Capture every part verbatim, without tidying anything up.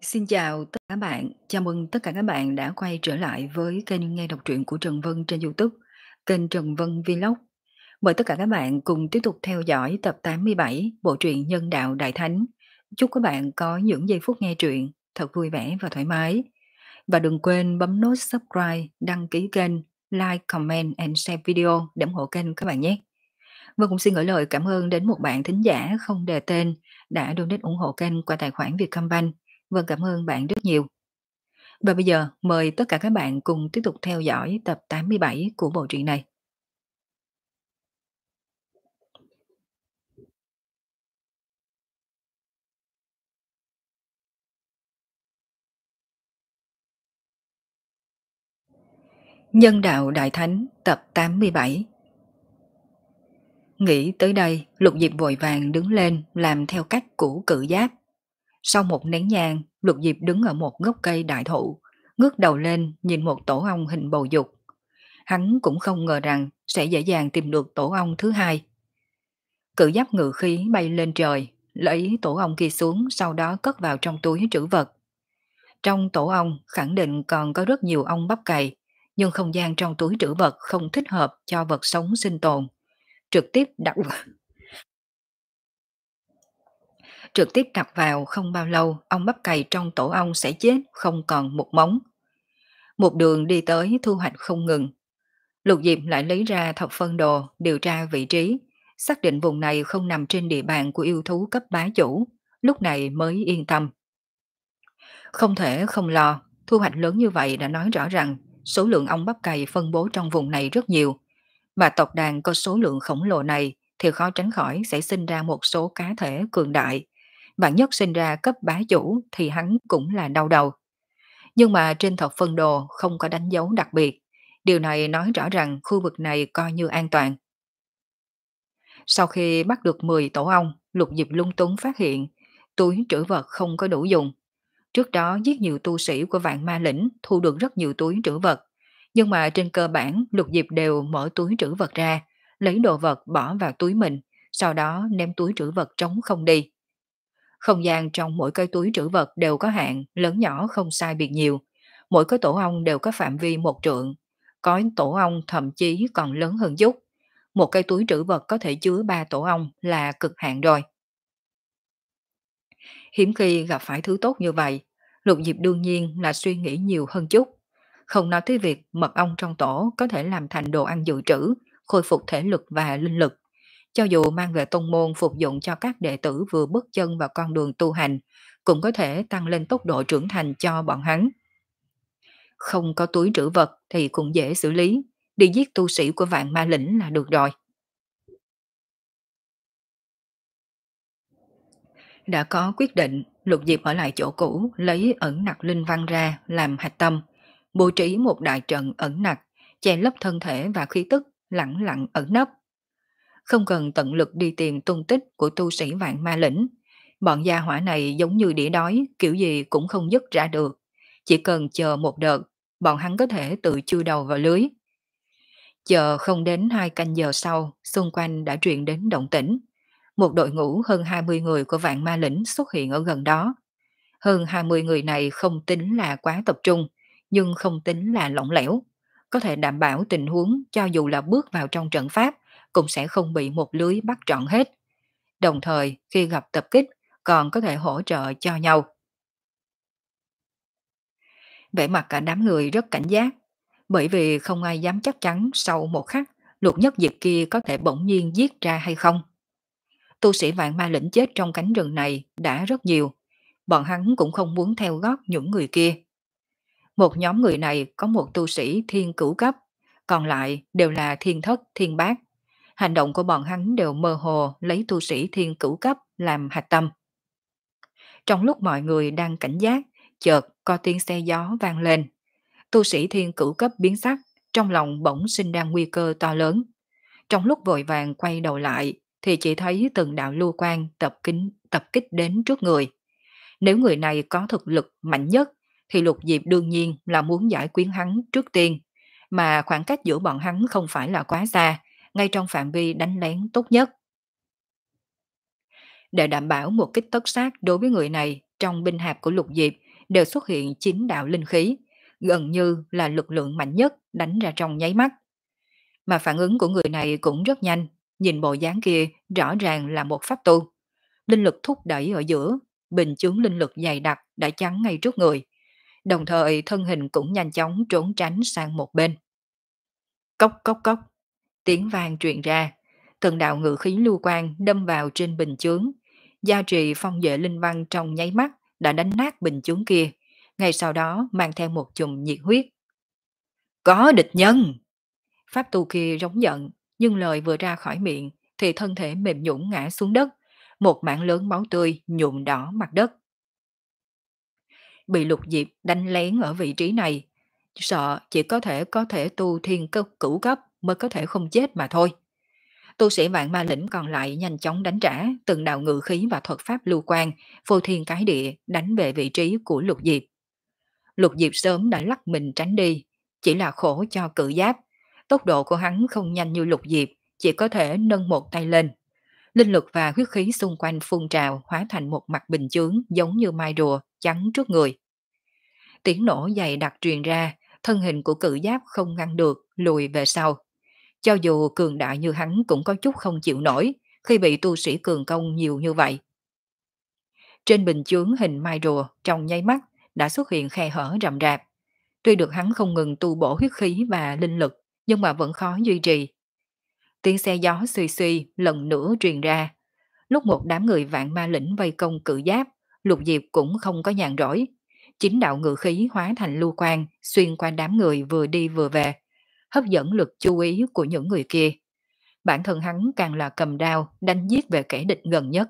Xin chào tất cả các bạn, chào mừng tất cả các bạn đã quay trở lại với kênh nghe đọc truyện của Trần Vân trên YouTube, kênh Trần Vân Vlog. Mời tất cả các bạn cùng tiếp tục theo dõi tập tám mươi bảy bộ truyện Nhân đạo Đại Thánh. Chúc các bạn có những giây phút nghe truyện thật vui vẻ và thoải mái. Và đừng quên bấm nút subscribe, đăng ký kênh, like, comment and share video để ủng hộ kênh các bạn nhé. Vân cũng xin gửi lời cảm ơn đến một bạn thính giả không đề tên đã donate ủng hộ kênh qua tài khoản Vietcombank. Vân cảm ơn bạn rất nhiều. Và bây giờ mời tất cả các bạn cùng tiếp tục theo dõi tập tám mươi bảy của bộ truyện này. Nhân đạo Đại Thánh tập tám mươi bảy. Nghĩ tới đây, Lục Diệp vội vàng đứng lên làm theo cách của Cự Giáp. Sau một nén nhang, Lục Diệp đứng ở một gốc cây đại thụ, ngước đầu lên nhìn một tổ ong hình bầu dục. Hắn cũng không ngờ rằng sẽ dễ dàng tìm được tổ ong thứ hai. Cự Giáp ngự khí bay lên trời, lấy tổ ong kia xuống, sau đó cất vào trong túi trữ vật. Trong tổ ong khẳng định còn có rất nhiều ong bắp cày, nhưng không gian trong túi trữ vật không thích hợp cho vật sống sinh tồn. Trực tiếp đặt trực tiếp đặt vào không bao lâu, ong bắp cày trong tổ ong sẽ chết không còn một móng. Một đường đi tới thu hoạch không ngừng. Lục Diệp lại lấy ra thập phân đồ, điều tra vị trí, xác định vùng này không nằm trên địa bàn của yêu thú cấp bá chủ, lúc này mới yên tâm. Không thể không lo, thu hoạch lớn như vậy đã nói rõ rằng số lượng ong bắp cày phân bố trong vùng này rất nhiều, mà tộc đàn có số lượng khổng lồ này thì khó tránh khỏi sẽ sinh ra một số cá thể cường đại. Vạn nhất sinh ra cấp bá chủ thì hắn cũng là đau đầu. Nhưng mà trên thập phân đồ không có đánh dấu đặc biệt, điều này nói rõ rằng khu vực này coi như an toàn. Sau khi bắt được mười tổ ong, Lục Diệp lung túng phát hiện túi trữ vật không có đủ dùng. Trước đó giết nhiều tu sĩ của Vạn Ma Lĩnh, thu được rất nhiều túi trữ vật. Nhưng mà trên cơ bản Lục Diệp đều mở túi trữ vật ra, lấy đồ vật bỏ vào túi mình, sau đó ném túi trữ vật trống không đi. Không gian trong mỗi cái túi trữ vật đều có hạn, lớn nhỏ không sai biệt nhiều. Mỗi cái tổ ong đều có phạm vi một trượng. Có tổ ong thậm chí còn lớn hơn chút. Một cái túi trữ vật có thể chứa ba tổ ong là cực hạn rồi. Hiếm khi gặp phải thứ tốt như vậy, Lục Diệp đương nhiên là suy nghĩ nhiều hơn chút. Không nói tới việc mật ong trong tổ có thể làm thành đồ ăn dự trữ, khôi phục thể lực và linh lực. Cho dù mang về tông môn phục dụng cho các đệ tử vừa bước chân vào con đường tu hành, cũng có thể tăng lên tốc độ trưởng thành cho bọn hắn. Không có túi trữ vật thì cũng dễ xử lý, đi giết tu sĩ của Vạn Ma Lĩnh là được rồi. Đã có quyết định, Lục Diệp ở lại chỗ cũ, lấy ẩn nặc linh văn ra làm hạch tâm, bố trí một đại trận ẩn nặc, che lấp thân thể và khí tức, lặng lặng ẩn nấp. Không cần tận lực đi tìm tung tích của tu sĩ Vạn Ma Lĩnh, bọn gia hỏa này giống như đĩa đói, kiểu gì cũng không dứt ra được. Chỉ cần chờ một đợt, bọn hắn có thể tự chui đầu vào lưới. Chờ không đến hai canh giờ sau, xung quanh đã truyền đến động tĩnh. Một đội ngũ hơn hai mươi người của Vạn Ma Lĩnh xuất hiện ở gần đó. Hơn hai mươi người này không tính là quá tập trung, nhưng không tính là lỏng lẻo. Có thể đảm bảo tình huống cho dù là bước vào trong trận pháp, cũng sẽ không bị một lưới bắt trọn hết. Đồng thời, khi gặp tập kích, còn có thể hỗ trợ cho nhau. Vẻ mặt cả đám người rất cảnh giác, bởi vì không ai dám chắc chắn sau một khắc, Lục Nhất Diệp kia có thể bỗng nhiên giết ra hay không. Tu sĩ Vạn Ma Lĩnh chết trong cánh rừng này đã rất nhiều, bọn hắn cũng không muốn theo gót những người kia. Một nhóm người này có một tu sĩ thiên cửu cấp, còn lại đều là thiên thất, thiên bát. Hành động của bọn hắn đều mơ hồ lấy tu sĩ thiên cửu cấp làm hạch tâm. Trong lúc mọi người đang cảnh giác, chợt có tiếng xe gió vang lên. Tu sĩ thiên cửu cấp biến sắc, trong lòng bỗng sinh ra nguy cơ to lớn. Trong lúc vội vàng quay đầu lại, thì chỉ thấy từng đạo lưu quang tập kính tập kích đến trước người. Nếu người này có thực lực mạnh nhất, thì Lục Diệp đương nhiên là muốn giải quyết hắn trước tiên, mà khoảng cách giữa bọn hắn không phải là quá xa, ngay trong phạm vi đánh lén tốt nhất. Để đảm bảo một kích tất sát đối với người này, trong binh hạp của Lục Diệp đều xuất hiện chín đạo linh khí, gần như là lực lượng mạnh nhất đánh ra trong nháy mắt. Mà phản ứng của người này cũng rất nhanh, nhìn bộ dáng kia rõ ràng là một pháp tu. Linh lực thúc đẩy ở giữa, bình chướng linh lực dày đặc đã chắn ngay trước người, đồng thời thân hình cũng nhanh chóng trốn tránh sang một bên. Cốc cốc cốc, tiếng vang truyền ra, từng đạo ngự khí lưu quang đâm vào trên bình chướng, gia trì phong vệ linh văn trong nháy mắt đã đánh nát bình chướng kia, ngay sau đó mang theo một chùm nhiệt huyết. Có địch nhân! Pháp tu kia rống giận, nhưng lời vừa ra khỏi miệng thì thân thể mềm nhũn ngã xuống đất, một mảng lớn máu tươi nhuộm đỏ mặt đất. Bị Lục Diệp đánh lén ở vị trí này, sợ chỉ có thể có thể tu thiên cấp cửu cấp mới có thể không chết mà thôi. Tu sĩ vạn ma lĩnh còn lại nhanh chóng đánh trả từng đạo ngự khí và thuật pháp lưu quan, phô thiên cái địa đánh về vị trí của Lục Diệp. Lục Diệp sớm đã lắc mình tránh đi, chỉ là khổ cho cự giáp. Tốc độ của hắn không nhanh như Lục Diệp, chỉ có thể nâng một tay lên. Linh lực và huyết khí xung quanh phun trào hóa thành một mặt bình chướng giống như mai rùa chắn trước người. Tiếng nổ dày đặc truyền ra, thân hình của cự giáp không ngăn được, lùi về sau. Cho dù cường đại như hắn cũng có chút không chịu nổi khi bị tu sĩ cường công nhiều như vậy. Trên bình chướng hình mai rùa trong nháy mắt đã xuất hiện khe hở rậm rạp. Tuy được hắn không ngừng tu bổ huyết khí và linh lực, nhưng mà vẫn khó duy trì. Tiếng xe gió suy suy lần nữa truyền ra. Lúc một đám người vạn ma lĩnh vây công cự giáp, Lục Diệp cũng không có nhàn rỗi. Chính đạo ngự khí hóa thành lưu quang xuyên qua đám người vừa đi vừa về, hấp dẫn lực chú ý của những người kia. Bản thân hắn càng là cầm đao đánh giết về kẻ địch gần nhất.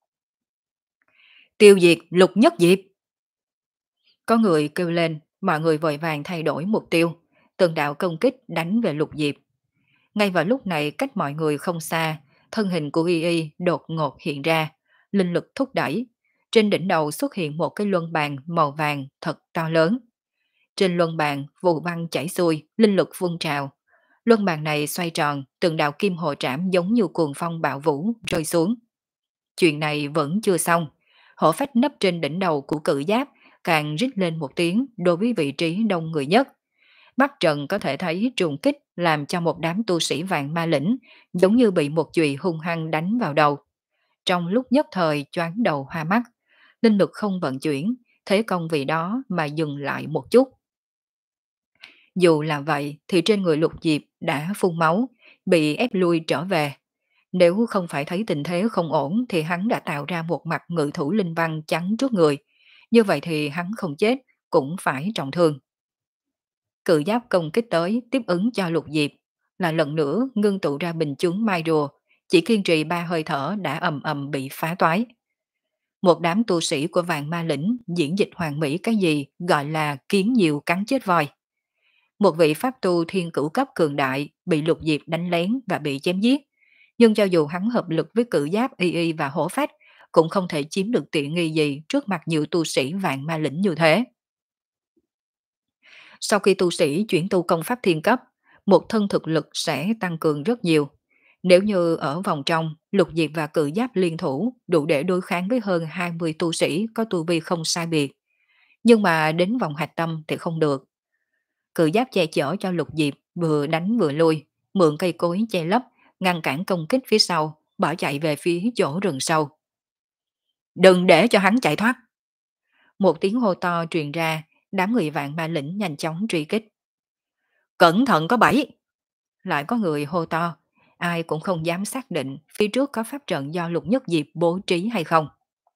Tiêu diệt Lục Nhất Diệp! Có người kêu lên, mọi người vội vàng thay đổi mục tiêu, từng đạo công kích đánh về Lục Diệp. Ngay vào lúc này cách mọi người không xa, thân hình của Y Y đột ngột hiện ra, linh lực thúc đẩy. Trên đỉnh đầu xuất hiện một cái luân bàn màu vàng thật to lớn. Trên luân bàn, vụ băng chảy xuôi, linh lực phun trào. Luân bàn này xoay tròn, từng đạo kim hồ trảm giống như cuồng phong bạo vũ rơi xuống. Chuyện này vẫn chưa xong. Hổ phách nấp trên đỉnh đầu của cự giáp càng rít lên một tiếng đối với vị trí đông người nhất. Mắt trần có thể thấy trùng kích làm cho một đám tu sĩ vạn ma lĩnh giống như bị một chùy hung hăng đánh vào đầu. Trong lúc nhất thời choáng đầu hoa mắt, linh lực không vận chuyển, thế công vì đó mà dừng lại một chút. Dù là vậy thì trên người Lục Diệp đã phun máu, bị ép lui trở về. Nếu không phải thấy tình thế không ổn thì hắn đã tạo ra một mặt ngự thủ linh văn chắn trước người. Như vậy thì hắn không chết, cũng phải trọng thương. Cự giáp công kích tới tiếp ứng cho Lục Diệp, là lần nữa ngưng tụ ra bình chướng mai rùa, chỉ kiên trì ba hơi thở đã ầm ầm bị phá toái. Một đám tu sĩ của vạn ma lĩnh diễn dịch hoàn mỹ cái gì gọi là kiến nhiều cắn chết voi. Một vị pháp tu thiên cửu cấp cường đại bị Lục Diệp đánh lén và bị chém giết, nhưng cho dù hắn hợp lực với cự giáp Y Y và hổ phách, cũng không thể chiếm được tiện nghi gì trước mặt nhiều tu sĩ vạn ma lĩnh như thế. Sau khi tu sĩ chuyển tu công pháp thiên cấp, một thân thực lực sẽ tăng cường rất nhiều. Nếu như ở vòng trong, Lục Diệp và cự giáp liên thủ đủ để đối kháng với hơn hai mươi tu sĩ có tu vi không sai biệt. Nhưng mà đến vòng hạch tâm thì không được. Cự giáp che chở cho Lục Diệp vừa đánh vừa lui, mượn cây cối che lấp, ngăn cản công kích phía sau, bỏ chạy về phía chỗ rừng sâu. Đừng để cho hắn chạy thoát! Một tiếng hô to truyền ra, đám người vạn ma lĩnh nhanh chóng truy kích. Cẩn thận có bẫy! Lại có người hô to, ai cũng không dám xác định phía trước có pháp trận do Lục Nhất Diệp bố trí hay không.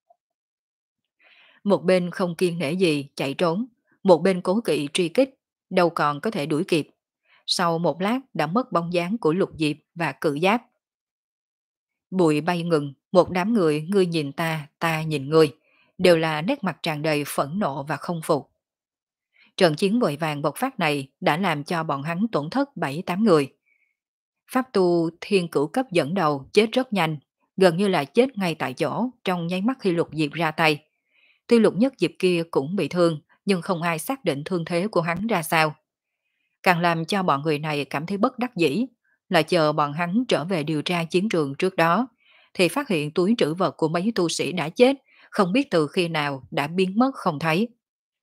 Một bên không kiên nể gì chạy trốn, một bên cố kỵ truy kích, đâu còn có thể đuổi kịp. Sau một lát đã mất bóng dáng của Lục Diệp và cự giáp. Bụi bay ngừng, một đám người ngươi nhìn ta, ta nhìn ngươi, đều là nét mặt tràn đầy phẫn nộ và không phục. Trận chiến vội vàng bộc phát này đã làm cho bọn hắn tổn thất bảy tám người. Pháp tu thiên cửu cấp dẫn đầu chết rất nhanh, gần như là chết ngay tại chỗ trong nháy mắt khi Lục Diệp ra tay. Tuy Lục Nhất Diệp kia cũng bị thương, nhưng không ai xác định thương thế của hắn ra sao. Càng làm cho bọn người này cảm thấy bất đắc dĩ, là chờ bọn hắn trở về điều tra chiến trường trước đó, thì phát hiện túi trữ vật của mấy tu sĩ đã chết, không biết từ khi nào đã biến mất không thấy.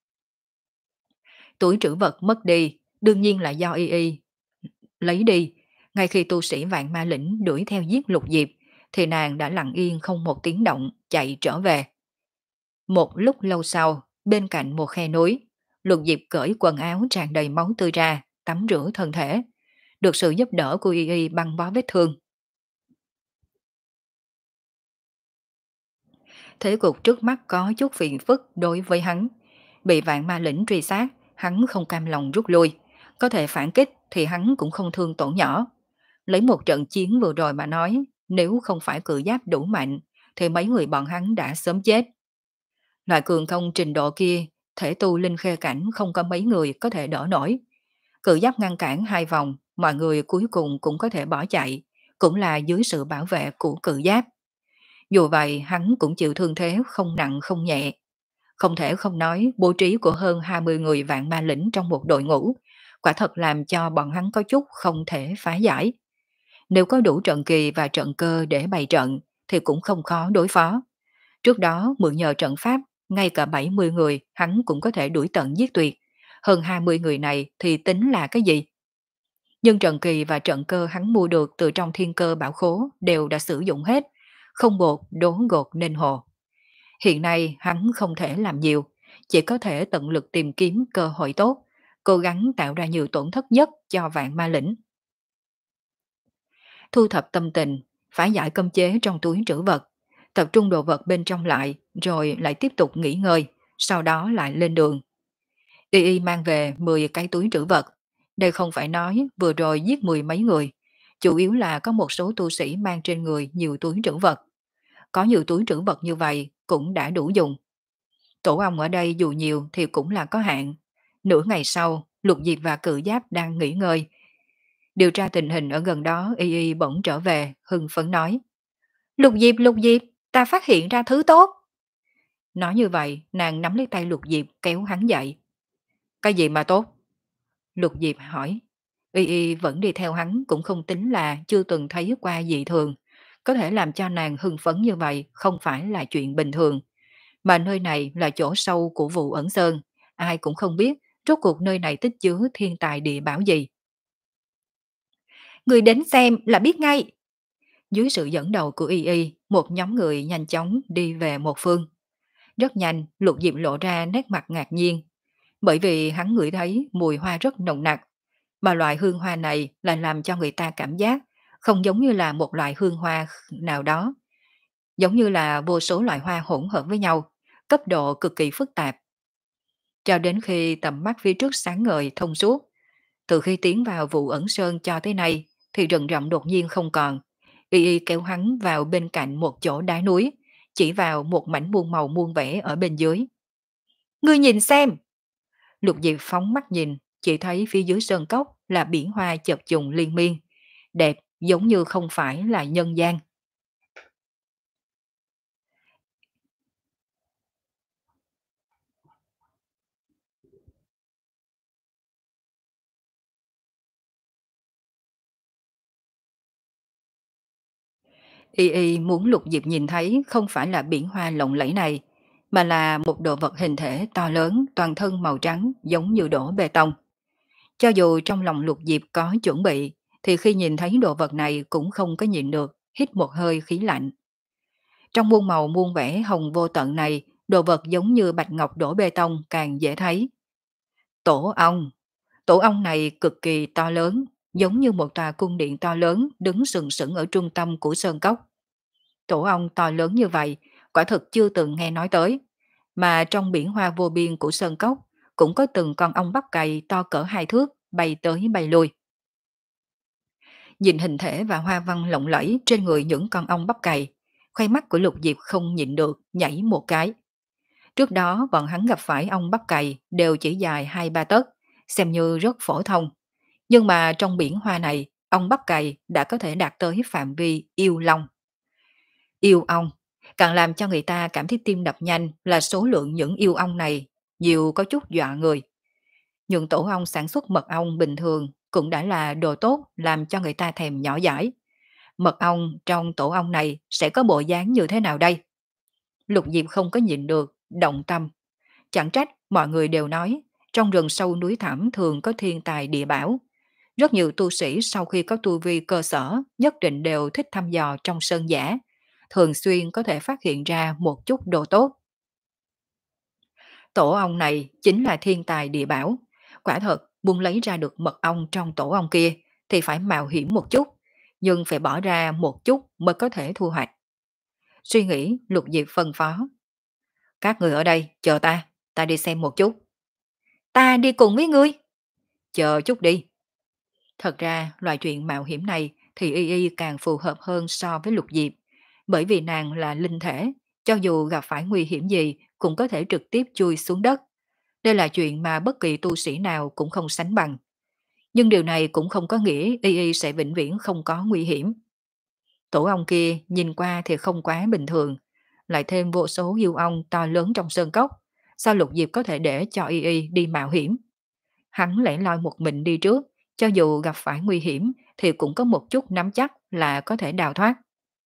Túi trữ vật mất đi, đương nhiên là do y y lấy đi. Ngay khi tu sĩ vạn ma lĩnh đuổi theo giết Lục Diệp, thì nàng đã lặng yên không một tiếng động chạy trở về. Một lúc lâu sau, bên cạnh một khe núi, Lục Diệp cởi quần áo tràn đầy máu tươi ra, tắm rửa thân thể, được sự giúp đỡ của y y băng bó vết thương. Thế cục trước mắt có chút phiền phức đối với hắn. Bị vạn ma lĩnh truy sát, hắn không cam lòng rút lui. Có thể phản kích thì hắn cũng không thương tổn nhỏ. Lấy một trận chiến vừa rồi mà nói, nếu không phải cự giáp đủ mạnh, thì mấy người bọn hắn đã sớm chết. Loại cường công trình độ kia, thể tu linh khê cảnh không có mấy người có thể đỡ nổi. Cự giáp ngăn cản hai vòng, mọi người cuối cùng cũng có thể bỏ chạy, cũng là dưới sự bảo vệ của cự giáp. Dù vậy, hắn cũng chịu thương thế không nặng không nhẹ. Không thể không nói bố trí của hơn hai mươi người vạn ma lĩnh trong một đội ngũ, quả thật làm cho bọn hắn có chút không thể phá giải. Nếu có đủ trận kỳ và trận cơ để bày trận, thì cũng không khó đối phó. Trước đó mượn nhờ trận pháp, ngay cả bảy mươi người hắn cũng có thể đuổi tận giết tuyệt. Hơn hai mươi người này thì tính là cái gì? Nhưng trận kỳ và trận cơ hắn mua được từ trong thiên cơ bảo khố đều đã sử dụng hết, không bột đố gột nên hồ. Hiện nay hắn không thể làm nhiều, chỉ có thể tận lực tìm kiếm cơ hội tốt, cố gắng tạo ra nhiều tổn thất nhất cho vạn ma lĩnh. Thu thập tâm tình, phá giải cấm chế trong túi trữ vật, tập trung đồ vật bên trong lại, rồi lại tiếp tục nghỉ ngơi, sau đó lại lên đường. Y Y mang về mười cái túi trữ vật. Đây không phải nói vừa rồi giết mười mấy người, chủ yếu là có một số tu sĩ mang trên người nhiều túi trữ vật. Có nhiều túi trữ vật như vậy cũng đã đủ dùng. Tổ ong ở đây dù nhiều thì cũng là có hạn. Nửa ngày sau, Lục Diệp và Cự Giáp đang nghỉ ngơi. Điều tra tình hình ở gần đó, Y Y bỗng trở về, hưng phấn nói. Lục Diệp, Lục Diệp, ta phát hiện ra thứ tốt. Nói như vậy, nàng nắm lấy tay Lục Diệp kéo hắn dậy. Cái gì mà tốt? Lục Diệp hỏi. Y Y vẫn đi theo hắn cũng không tính là chưa từng thấy qua dị thường. Có thể làm cho nàng hưng phấn như vậy không phải là chuyện bình thường. Mà nơi này là chỗ sâu của vụ ẩn sơn. Ai cũng không biết rốt cuộc nơi này tích chứa thiên tài địa bảo gì. Người đến xem là biết ngay. Dưới sự dẫn đầu của Y Y, một nhóm người nhanh chóng đi về một phương. Rất nhanh, Lục Diệp lộ ra nét mặt ngạc nhiên. Bởi vì hắn ngửi thấy mùi hoa rất nồng nặc. Mà loại hương hoa này là làm cho người ta cảm giác không giống như là một loại hương hoa nào đó. Giống như là vô số loại hoa hỗn hợp với nhau, cấp độ cực kỳ phức tạp. Cho đến khi tầm mắt phía trước sáng ngời thông suốt, từ khi tiến vào vụ ẩn sơn cho tới nay, thì rừng rậm đột nhiên không còn. Y Y kéo hắn vào bên cạnh một chỗ đá núi, chỉ vào một mảnh muôn màu muôn vẻ ở bên dưới. Ngươi nhìn xem! Lục Diệp phóng mắt nhìn, chỉ thấy phía dưới sơn cốc là biển hoa chập trùng liên miên, đẹp giống như không phải là nhân gian. Y Y muốn Lục Diệp nhìn thấy không phải là biển hoa lộng lẫy này, mà là một đồ vật hình thể to lớn, toàn thân màu trắng giống như đổ bê tông. Cho dù trong lòng Lục Diệp có chuẩn bị, thì khi nhìn thấy đồ vật này cũng không có nhìn được, hít một hơi khí lạnh. Trong muôn màu muôn vẻ hồng vô tận này, đồ vật giống như bạch ngọc đổ bê tông càng dễ thấy. Tổ ong. Tổ ong này cực kỳ to lớn, giống như một tòa cung điện to lớn đứng sừng sững ở trung tâm của sơn cốc. Tổ ong to lớn như vậy, quả thực chưa từng nghe nói tới. Mà trong biển hoa vô biên của sơn cốc, cũng có từng con ong bắp cày to cỡ hai thước, bay tới bay lui. Nhìn hình thể và hoa văn lộng lẫy trên người những con ong bắp cày, khoai mắt của Lục Diệp không nhịn được, nhảy một cái. Trước đó bọn hắn gặp phải ong bắp cày đều chỉ dài hai ba tấc, xem như rất phổ thông. Nhưng mà trong biển hoa này, ong bắp cày đã có thể đạt tới phạm vi yêu long. Yêu ong, càng làm cho người ta cảm thấy tim đập nhanh là số lượng những yêu ong này nhiều có chút dọa người. Những tổ ong sản xuất mật ong bình thường cũng đã là đồ tốt làm cho người ta thèm nhỏ dãi. Mật ong trong tổ ong này sẽ có bộ dáng như thế nào đây? Lục Diệp không có nhịn được, động tâm. Chẳng trách mọi người đều nói, Trong rừng sâu núi thẳm thường có thiên tài địa bảo. Rất nhiều tu sĩ sau khi có tu vi cơ sở nhất định đều thích thăm dò trong sơn giả, thường xuyên có thể phát hiện ra một chút đồ tốt. Tổ ong này chính là thiên tài địa bảo. Quả thật, muốn lấy ra được mật ong trong tổ ong kia thì phải mạo hiểm một chút, nhưng phải bỏ ra một chút mới có thể thu hoạch. Suy nghĩ, Lục Diệp phân phó. Các người ở đây, chờ ta, ta đi xem một chút. Ta đi cùng với ngươi. Chờ chút đi. Thật ra, loại chuyện mạo hiểm này thì Y Y càng phù hợp hơn so với Lục Diệp, bởi vì nàng là linh thể, cho dù gặp phải nguy hiểm gì cũng có thể trực tiếp chui xuống đất. Đây là chuyện mà bất kỳ tu sĩ nào cũng không sánh bằng. Nhưng điều này cũng không có nghĩa Y Y sẽ vĩnh viễn không có nguy hiểm. Tổ ong kia nhìn qua thì không quá bình thường, lại thêm vô số yêu ong to lớn trong sơn cốc. Sao Lục Diệp có thể để cho Y Y đi mạo hiểm? Hắn lẻ loi một mình đi trước, cho dù gặp phải nguy hiểm thì cũng có một chút nắm chắc là có thể đào thoát.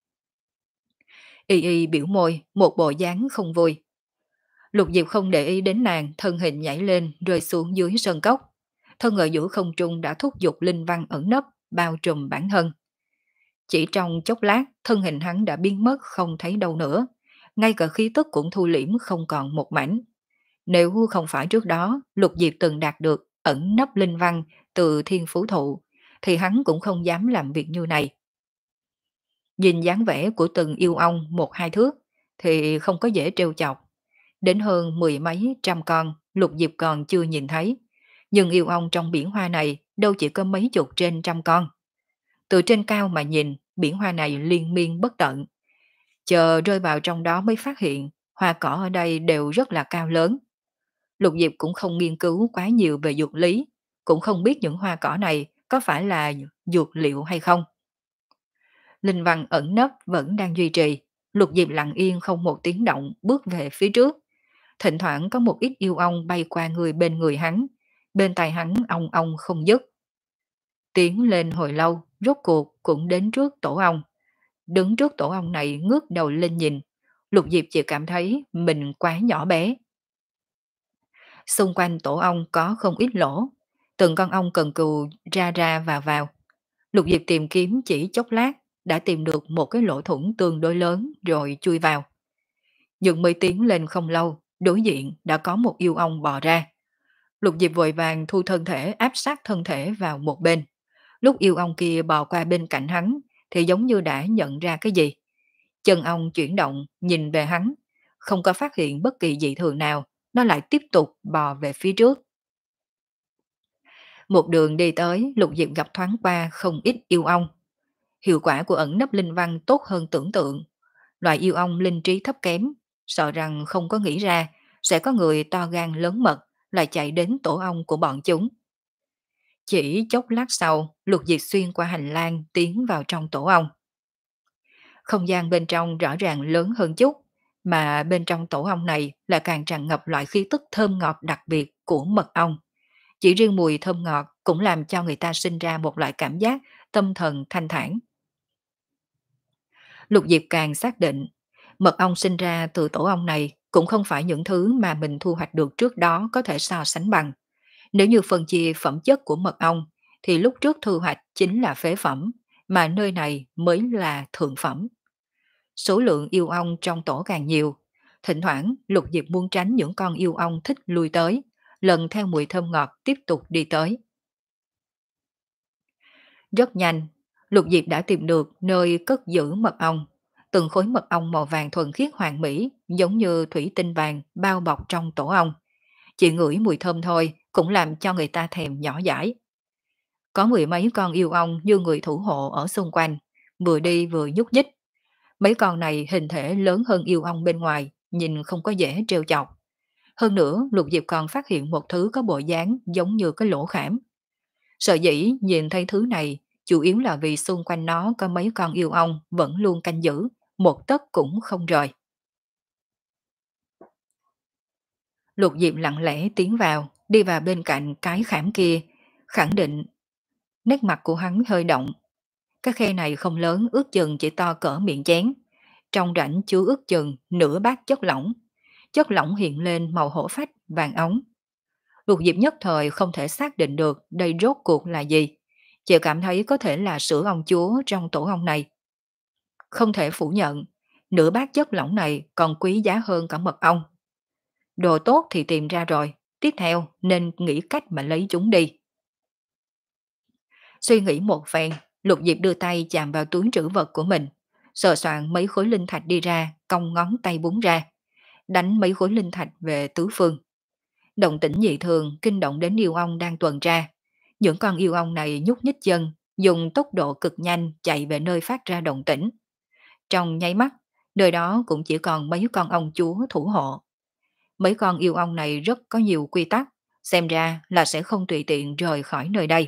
Y Y biểu môi, một bộ dáng không vui. Lục Diệp không để ý đến nàng, thân hình nhảy lên rơi xuống dưới sơn cốc. Thân ở giữa không trung đã thúc giục linh văn ẩn nấp, bao trùm bản thân. Chỉ trong chốc lát, thân hình hắn đã biến mất không thấy đâu nữa. Ngay cả khí tức cũng thu liễm không còn một mảnh. Nếu không phải trước đó, Lục Diệp từng đạt được ẩn nấp linh văn từ thiên phú thụ, thì hắn cũng không dám làm việc như này. Nhìn dáng vẻ của từng yêu ong một hai thước, thì không có dễ trêu chọc. Đến hơn mười mấy trăm con, Lục Diệp còn chưa nhìn thấy. Nhưng yêu ong trong biển hoa này đâu chỉ có mấy chục trên trăm con. Từ trên cao mà nhìn, biển hoa này liên miên bất tận. Chờ rơi vào trong đó mới phát hiện, hoa cỏ ở đây đều rất là cao lớn. Lục Diệp cũng không nghiên cứu quá nhiều về dược lý, cũng không biết những hoa cỏ này có phải là dược liệu hay không. Linh văn ẩn nấp vẫn đang duy trì, Lục Diệp lặng yên không một tiếng động bước về phía trước. Thỉnh thoảng có một ít yêu ong bay qua người bên người hắn, bên tai hắn ong ong không dứt. Tiến lên hồi lâu, rốt cuộc cũng đến trước tổ ong. Đứng trước tổ ong này ngước đầu lên nhìn, Lục Diệp chỉ cảm thấy mình quá nhỏ bé. Xung quanh tổ ong có không ít lỗ, từng con ong cần cù ra ra vào vào. Lục Diệp tìm kiếm chỉ chốc lát, đã tìm được một cái lỗ thủng tương đối lớn rồi chui vào. Nhưng mới tiến lên không lâu, đối diện đã có một yêu ong bò ra. Lục Diệp vội vàng thu thân thể áp sát thân thể vào một bên. Lúc yêu ong kia bò qua bên cạnh hắn, thì giống như đã nhận ra cái gì. Chân ong chuyển động, nhìn về hắn, không có phát hiện bất kỳ dị thường nào, nó lại tiếp tục bò về phía trước. Một đường đi tới, Lục Diệp gặp thoáng qua không ít yêu ong. Hiệu quả của ẩn nấp linh văn tốt hơn tưởng tượng. Loại yêu ong linh trí thấp kém, sợ rằng không có nghĩ ra sẽ có người to gan lớn mật lại chạy đến tổ ong của bọn chúng. Chỉ chốc lát sau, Lục Diệp xuyên qua hành lang tiến vào trong tổ ong. Không gian bên trong rõ ràng lớn hơn chút, mà bên trong tổ ong này là càng tràn ngập loại khí tức thơm ngọt đặc biệt của mật ong. Chỉ riêng mùi thơm ngọt cũng làm cho người ta sinh ra một loại cảm giác tâm thần thanh thản. Lục Diệp càng xác định, mật ong sinh ra từ tổ ong này cũng không phải những thứ mà mình thu hoạch được trước đó có thể so sánh bằng. Nếu như phân chia phẩm chất của mật ong, thì lúc trước thu hoạch chính là phế phẩm, mà nơi này mới là thượng phẩm. Số lượng yêu ong trong tổ càng nhiều. Thỉnh thoảng, Lục Diệp muốn tránh những con yêu ong thích lui tới, lần theo mùi thơm ngọt tiếp tục đi tới. Rất nhanh, Lục Diệp đã tìm được nơi cất giữ mật ong. Từng khối mật ong màu vàng thuần khiết hoàn mỹ, giống như thủy tinh vàng bao bọc trong tổ ong. Chỉ ngửi mùi thơm thôi cũng làm cho người ta thèm nhỏ dãi. Có mười mấy con yêu ong như người thủ hộ ở xung quanh, vừa đi vừa nhúc nhích. Mấy con này hình thể lớn hơn yêu ong bên ngoài, nhìn không có dễ trêu chọc. Hơn nữa, Lục Diệp còn phát hiện một thứ có bộ dáng giống như cái lỗ khảm. Sợ dĩ nhìn thấy thứ này, chủ yếu là vì xung quanh nó có mấy con yêu ong vẫn luôn canh giữ, một tấc cũng không rời. Lục Diệp lặng lẽ tiến vào, đi vào bên cạnh cái khảm kia, khẳng định. Nét mặt của hắn hơi động. Cái khe này không lớn, ước chừng chỉ to cỡ miệng chén. Trong rãnh chứa ước chừng nửa bát chất lỏng. Chất lỏng hiện lên màu hổ phách, vàng ống. Lục Diệp nhất thời không thể xác định được đây rốt cuộc là gì. Chị cảm thấy có thể là sữa ong chúa trong tổ ong này. Không thể phủ nhận, nửa bát chất lỏng này còn quý giá hơn cả mật ong. Đồ tốt thì tìm ra rồi, tiếp theo nên nghĩ cách mà lấy chúng đi. Suy nghĩ một phen, Lục Diệp đưa tay chạm vào túi trữ vật của mình, sờ soạn mấy khối linh thạch đi ra, cong ngón tay búng ra, đánh mấy khối linh thạch về tứ phương. Động tĩnh dị thường kinh động đến yêu ong đang tuần tra. Những con yêu ong này nhúc nhích chân, dùng tốc độ cực nhanh chạy về nơi phát ra động tĩnh. Trong nháy mắt, nơi đó cũng chỉ còn mấy con ong chúa thủ hộ. Mấy con yêu ong này rất có nhiều quy tắc, xem ra là sẽ không tùy tiện rời khỏi nơi đây.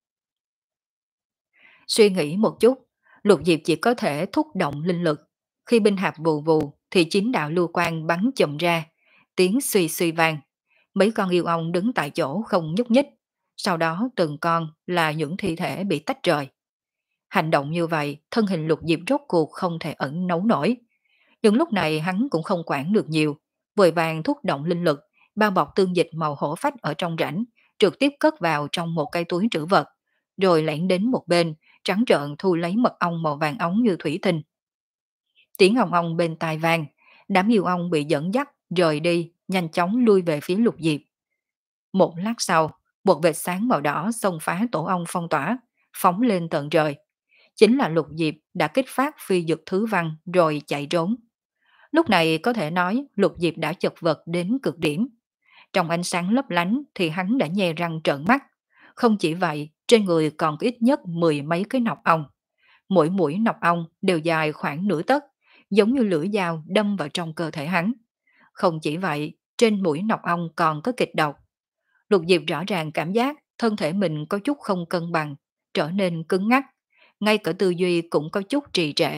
Suy nghĩ một chút, Lục Diệp chỉ có thể thúc động linh lực. Khi binh hạp vù vù thì chín đạo lưu quang bắn chùm ra, tiếng suy suy vang. Mấy con yêu ong đứng tại chỗ không nhúc nhích, sau đó từng con là những thi thể bị tách rời. Hành động như vậy, thân hình Lục Diệp rốt cuộc không thể ẩn nấu nổi. Nhưng lúc này hắn cũng không quản được nhiều, vội vàng thúc động linh lực, bao bọc tương dịch màu hổ phách ở trong rãnh, trực tiếp cất vào trong một cây túi trữ vật, rồi lẻn đến một bên, trắng trợn thu lấy mật ong màu vàng óng như thủy tinh. Tiếng ong ong bên tai vang, đám yêu ong bị dẫn dắt, rời đi, nhanh chóng lui về phía Lục Diệp. Một lát sau, một vệt sáng màu đỏ xông phá tổ ong phong tỏa, phóng lên tận trời. Chính là Lục Diệp đã kích phát phi dực thứ văn rồi chạy trốn. Lúc này có thể nói Lục Diệp đã chật vật đến cực điểm. Trong ánh sáng lấp lánh thì hắn đã nhe răng trợn mắt. Không chỉ vậy, trên người còn có ít nhất mười mấy cái nọc ong. Mỗi mũi nọc ong đều dài khoảng nửa tấc, giống như lưỡi dao đâm vào trong cơ thể hắn. Không chỉ vậy, trên mũi nọc ong còn có kịch độc. Lục Diệp rõ ràng cảm giác thân thể mình có chút không cân bằng, trở nên cứng ngắc. Ngay cả tư duy cũng có chút trì trệ.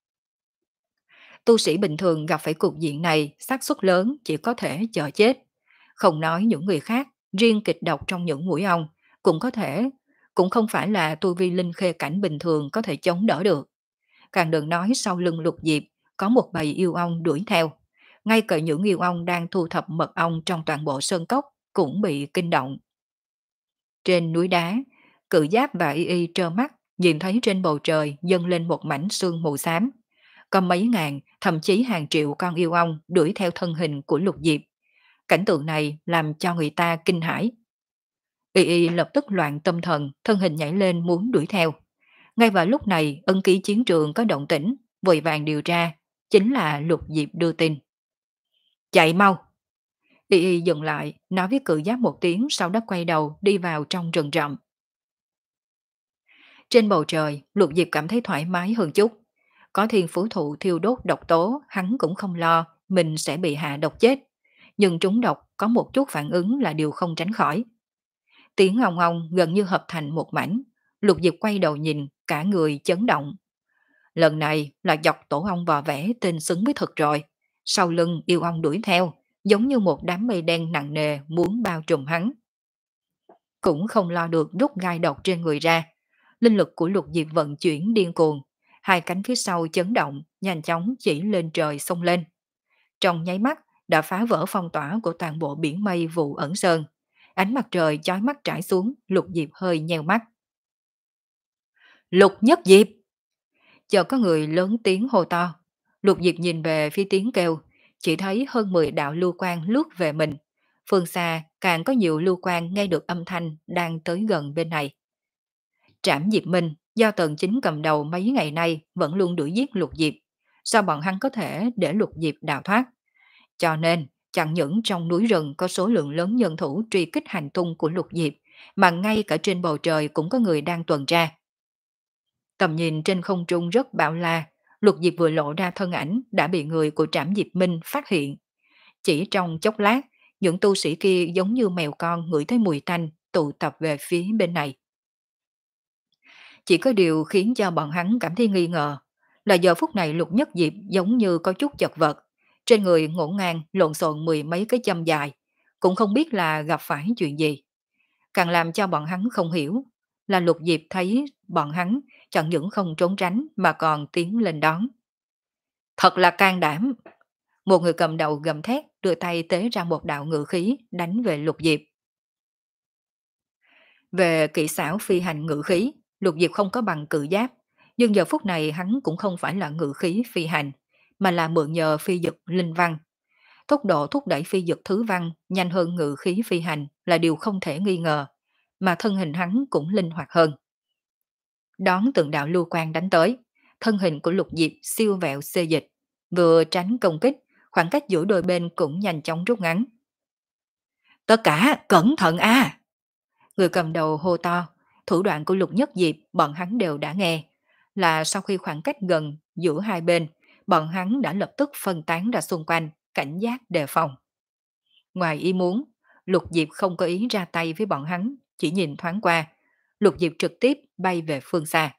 Tu sĩ bình thường gặp phải cục diện này xác suất lớn chỉ có thể chờ chết. Không nói những người khác, riêng kịch độc trong những mũi ong cũng có thể, cũng không phải là tu vi linh khê cảnh bình thường có thể chống đỡ được. Càng đừng nói sau lưng Lục Diệp có một bầy yêu ong đuổi theo. Ngay cả những yêu ong đang thu thập mật ong trong toàn bộ sơn cốc cũng bị kinh động. Trên núi đá, Cự Giáp và Y Y trơ mắt nhìn thấy trên bầu trời dâng lên một mảnh sương mù xám. Có mấy ngàn, thậm chí hàng triệu con yêu ong đuổi theo thân hình của Lục Diệp. Cảnh tượng này làm cho người ta kinh hãi. Y Y lập tức loạn tâm thần, thân hình nhảy lên muốn đuổi theo. Ngay vào lúc này, ân ký chiến trường có động tĩnh, vội vàng điều tra, chính là Lục Diệp đưa tin. Chạy mau! Y Y dừng lại, nói với Cự Giáp một tiếng, sau đó quay đầu đi vào trong rừng rậm. Trên bầu trời, Lục Diệp cảm thấy thoải mái hơn chút. Có thiên phú thụ thiêu đốt độc tố, hắn cũng không lo mình sẽ bị hạ độc chết. Nhưng trúng độc có một chút phản ứng là điều không tránh khỏi. Tiếng ong ong gần như hợp thành một mảnh. Lục Diệp quay đầu nhìn, cả người chấn động. Lần này là dọc tổ ong vò vẽ tên xứng với thực rồi. Sau lưng yêu ong đuổi theo, giống như một đám mây đen nặng nề muốn bao trùm hắn. Cũng không lo được rút gai độc trên người ra. Linh lực của Lục Diệp vận chuyển điên cuồng. Hai cánh phía sau chấn động, nhanh chóng chỉ lên trời xông lên. Trong nháy mắt đã phá vỡ phong tỏa của toàn bộ biển mây vụ ẩn sơn. Ánh mặt trời chói mắt trải xuống, Lục Diệp hơi nheo mắt. Lục Nhất Diệp! Chợt có người lớn tiếng hô to. Lục Diệp nhìn về phía tiếng kêu, chỉ thấy hơn mười đạo lưu quang lướt về mình. Phương xa càng có nhiều lưu quang nghe được âm thanh đang tới gần bên này. Trảm Diệp Minh do Tần Chính cầm đầu mấy ngày nay vẫn luôn đuổi giết Lục Diệp. Sao bọn hắn có thể để Lục Diệp đào thoát? Cho nên, chẳng những trong núi rừng có số lượng lớn nhân thủ truy kích hành tung của Lục Diệp, mà ngay cả trên bầu trời cũng có người đang tuần tra. Tầm nhìn trên không trung rất bạo la, Lục Diệp vừa lộ ra thân ảnh đã bị người của Trảm Diệp Minh phát hiện. Chỉ trong chốc lát, những tu sĩ kia giống như mèo con ngửi thấy mùi tanh tụ tập về phía bên này. Chỉ có điều khiến cho bọn hắn cảm thấy nghi ngờ là giờ phút này Lục Nhất Diệp giống như có chút chật vật, trên người ngổn ngang lộn xộn mười mấy cái châm dài, cũng không biết là gặp phải chuyện gì. Càng làm cho bọn hắn không hiểu là Lục Diệp thấy bọn hắn chẳng những không trốn tránh mà còn tiến lên đón. Thật là can đảm! Một người cầm đầu gầm thét đưa tay tế ra một đạo ngự khí đánh về Lục Diệp. Về kỹ xảo phi hành ngự khí, Lục Diệp không có bằng cự giáp, nhưng giờ phút này hắn cũng không phải là ngự khí phi hành, mà là mượn nhờ phi dực linh văn. Tốc độ thúc đẩy phi dực thứ văn nhanh hơn ngự khí phi hành là điều không thể nghi ngờ, mà thân hình hắn cũng linh hoạt hơn. Đón tượng đạo lưu quang đánh tới, thân hình của Lục Diệp siêu vẹo xê dịch, vừa tránh công kích, khoảng cách giữa đôi bên cũng nhanh chóng rút ngắn. Tất cả cẩn thận a! Người cầm đầu hô to, thủ đoạn của Lục Nhất Diệp bọn hắn đều đã nghe, là sau khi khoảng cách gần giữa hai bên, bọn hắn đã lập tức phân tán ra xung quanh, cảnh giác đề phòng. Ngoài ý muốn, Lục Diệp không có ý ra tay với bọn hắn, chỉ nhìn thoáng qua, Lục Diệp trực tiếp bay về phương xa.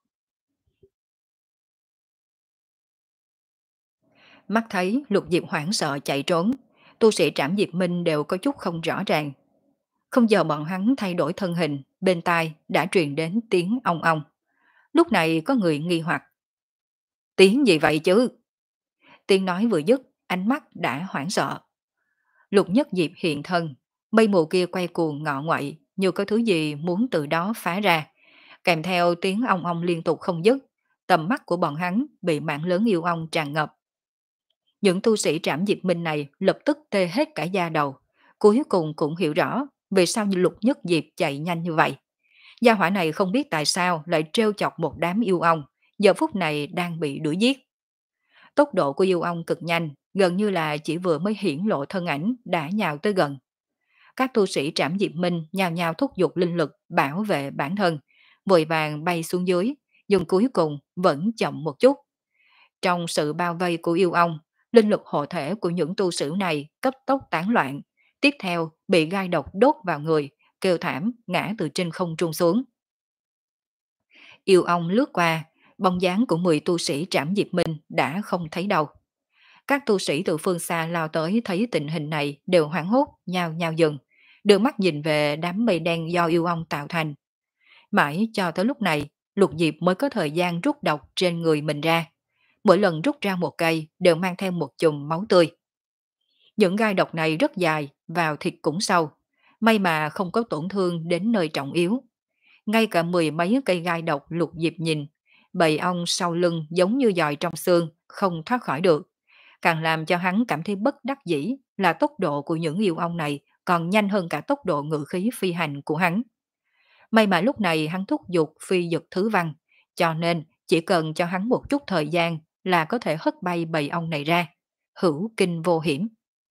Mắt thấy Lục Diệp hoảng sợ chạy trốn, tu sĩ Trảm Diệp Minh đều có chút không rõ ràng. Không chờ bọn hắn thay đổi thân hình, bên tai đã truyền đến tiếng ong ong. Lúc này có người nghi hoặc. Tiếng gì vậy chứ? Tiếng nói vừa dứt, ánh mắt đã hoảng sợ. Lục Nhất Diệp hiện thân, mây mù kia quay cuồng ngọ ngoậy, như có thứ gì muốn từ đó phá ra. Kèm theo tiếng ong ong liên tục không dứt, tầm mắt của bọn hắn bị mạng lớn yêu ong tràn ngập. Những tu sĩ Trảm Diệp Minh này lập tức tê hết cả da đầu, cuối cùng cũng hiểu rõ vì sao Lục Nhất Diệp chạy nhanh như vậy. Gia hỏa này không biết tại sao lại trêu chọc một đám yêu ong, giờ phút này đang bị đuổi giết. Tốc độ của yêu ong cực nhanh, gần như là chỉ vừa mới hiển lộ thân ảnh đã nhào tới gần. Các tu sĩ Trảm Diệp Minh nhào nhào thúc giục linh lực bảo vệ bản thân, vội vàng bay xuống dưới, nhưng cuối cùng vẫn chậm một chút. Trong sự bao vây của yêu ong, linh lực hộ thể của những tu sĩ này cấp tốc tán loạn, tiếp theo bị gai độc đốt vào người, kêu thảm ngã từ trên không trung xuống. Yêu ong lướt qua, bóng dáng của mười tu sĩ Trảm Diệp Minh đã không thấy đâu. Các tu sĩ từ phương xa lao tới thấy tình hình này đều hoảng hốt, nhao nhao dừng, đưa mắt nhìn về đám mây đen do yêu ong tạo thành. Mãi cho tới lúc này, Lục Diệp mới có thời gian rút độc trên người mình ra. Mỗi lần rút ra một cây đều mang theo một chùm máu tươi. Những gai độc này rất dài, vào thịt cũng sâu. May mà không có tổn thương đến nơi trọng yếu. Ngay cả mười mấy cây gai độc Lục Diệp nhìn, bầy ong sau lưng giống như giòi trong xương, không thoát khỏi được. Càng làm cho hắn cảm thấy bất đắc dĩ là tốc độ của những yêu ong này còn nhanh hơn cả tốc độ ngự khí phi hành của hắn. May mà lúc này hắn thúc giục phi dực thứ văn, cho nên chỉ cần cho hắn một chút thời gian là có thể hất bay bầy ong này ra. Hữu kinh vô hiểm.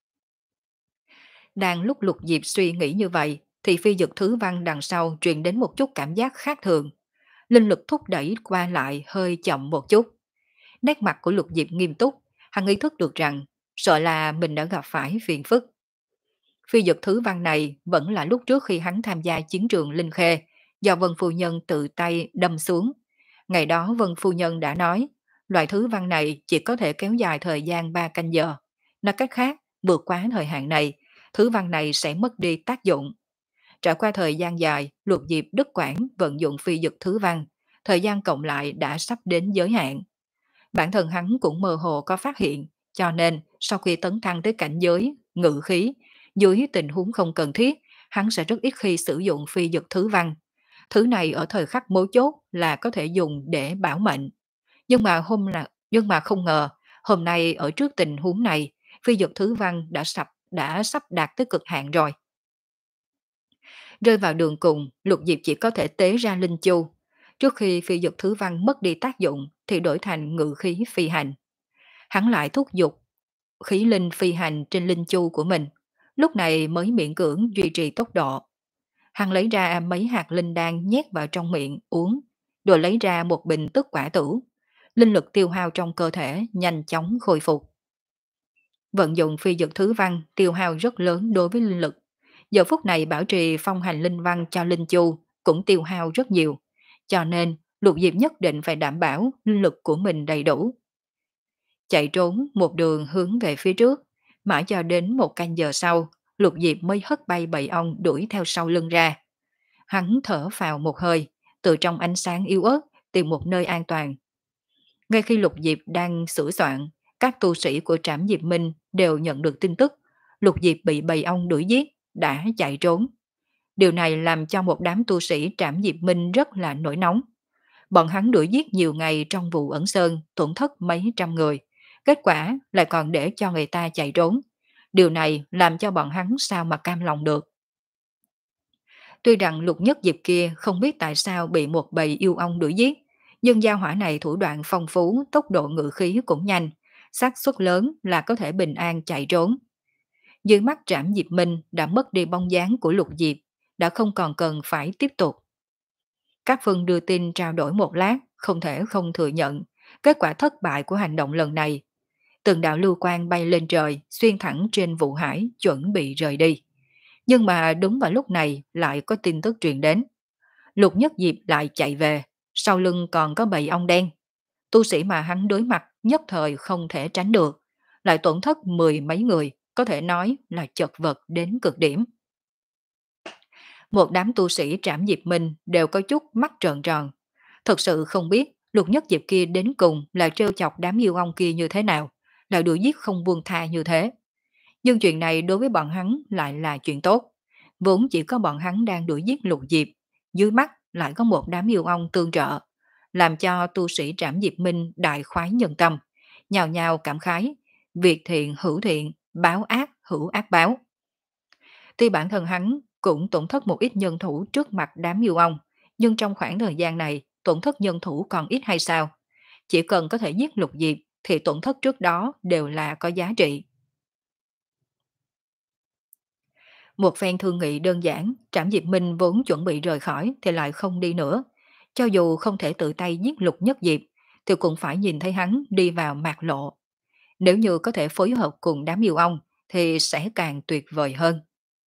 Đang lúc Lục Diệp suy nghĩ như vậy, thì phi dực thứ văn đằng sau truyền đến một chút cảm giác khác thường. Linh lực thúc đẩy qua lại hơi chậm một chút. Nét mặt của Lục Diệp nghiêm túc, hắn ý thức được rằng sợ là mình đã gặp phải phiền phức. Phi dực thứ văn này vẫn là lúc trước khi hắn tham gia chiến trường Linh Khê, do Vân Phu Nhân tự tay đâm xuống. Ngày đó Vân Phu Nhân đã nói, loại thứ văn này chỉ có thể kéo dài thời gian ba canh giờ. Nói cách khác, vượt quá thời hạn này, thứ văn này sẽ mất đi tác dụng. Trải qua thời gian dài, Lục Diệp đứt quãng vận dụng phi dực thứ văn, thời gian cộng lại đã sắp đến giới hạn. Bản thân hắn cũng mơ hồ có phát hiện, cho nên sau khi tấn thăng tới cảnh giới, ngự khí, dưới tình huống không cần thiết, hắn sẽ rất ít khi sử dụng phi dực thứ văn. Thứ này ở thời khắc mấu chốt là có thể dùng để bảo mệnh. Nhưng mà hôm là nhưng mà không ngờ, hôm nay ở trước tình huống này, phi dực thứ văn đã sắp đã sắp đạt tới cực hạn rồi. Rơi vào đường cùng, Lục Diệp chỉ có thể tế ra linh chu. Trước khi phi dực thứ văn mất đi tác dụng thì đổi thành ngự khí phi hành. Hắn lại thúc giục khí linh phi hành trên linh chu của mình, lúc này mới miễn cưỡng duy trì tốc độ. Hắn lấy ra mấy hạt linh đan nhét vào trong miệng uống, rồi lấy ra một bình tức quả tử. Linh lực tiêu hao trong cơ thể nhanh chóng khôi phục. Vận dụng phi dực thứ văn tiêu hao rất lớn đối với linh lực. Giờ phút này bảo trì phong hành linh văn cho linh chu cũng tiêu hao rất nhiều. Cho nên Lục Diệp nhất định phải đảm bảo linh lực của mình đầy đủ. Chạy trốn một đường hướng về phía trước, mãi cho đến một canh giờ sau, Lục Diệp mới hất bay bầy ong đuổi theo sau lưng ra. Hắn thở phào một hơi, từ trong ánh sáng yếu ớt tìm một nơi an toàn. Ngay khi Lục Diệp đang sửa soạn, các tu sĩ của Trảm Diệp Minh đều nhận được tin tức Lục Diệp bị bầy ong đuổi giết, đã chạy trốn. Điều này làm cho một đám tu sĩ Trảm Diệp Minh rất là nổi nóng. Bọn hắn đuổi giết nhiều ngày trong vụ ẩn sơn, tổn thất mấy trăm người. Kết quả lại còn để cho người ta chạy trốn. Điều này làm cho bọn hắn sao mà cam lòng được. Tuy rằng Lục Nhất Diệp kia không biết tại sao bị một bầy yêu ong đuổi giết, nhưng gia hỏa này thủ đoạn phong phú, tốc độ ngự khí cũng nhanh, xác suất lớn là có thể bình an chạy trốn. Dưới mắt Trảm Diệp Minh đã mất đi bóng dáng của Lục Diệp, đã không còn cần phải tiếp tục. Các phân đưa tin trao đổi một lát, không thể không thừa nhận kết quả thất bại của hành động lần này. Từng đạo lưu quang bay lên trời, xuyên thẳng trên vụ hải, chuẩn bị rời đi. Nhưng mà đúng vào lúc này lại có tin tức truyền đến. Lục Nhất Diệp lại chạy về, sau lưng còn có bầy ong đen. Tu sĩ mà hắn đối mặt nhất thời không thể tránh được, lại tổn thất mười mấy người, có thể nói là chật vật đến cực điểm. Một đám tu sĩ Trảm Diệp Minh đều có chút mắt trợn tròn. Thật sự không biết Lục Nhất Diệp kia đến cùng là trêu chọc đám yêu ong kia như thế nào, lại đuổi giết không buông tha như thế. Nhưng chuyện này đối với bọn hắn lại là chuyện tốt. Vốn chỉ có bọn hắn đang đuổi giết Lục Diệp, dưới mắt lại có một đám yêu ong tương trợ, làm cho tu sĩ Trảm Diệp Minh đại khoái nhân tâm, nhào nhào cảm khái, việc thiện hữu thiện, báo ác hữu ác báo. Tuy bản thân hắn cũng tổn thất một ít nhân thủ trước mặt đám yêu ong, nhưng trong khoảng thời gian này tổn thất nhân thủ còn ít hay sao? Chỉ cần có thể giết Lục Diệp thì tổn thất trước đó đều là có giá trị. Một phen thương nghị đơn giản, Trảm Diệp Minh vốn chuẩn bị rời khỏi thì lại không đi nữa. Cho dù không thể tự tay giết Lục Nhất Diệp, thì cũng phải nhìn thấy hắn đi vào mạc lộ. Nếu như có thể phối hợp cùng đám yêu ong thì sẽ càng tuyệt vời hơn.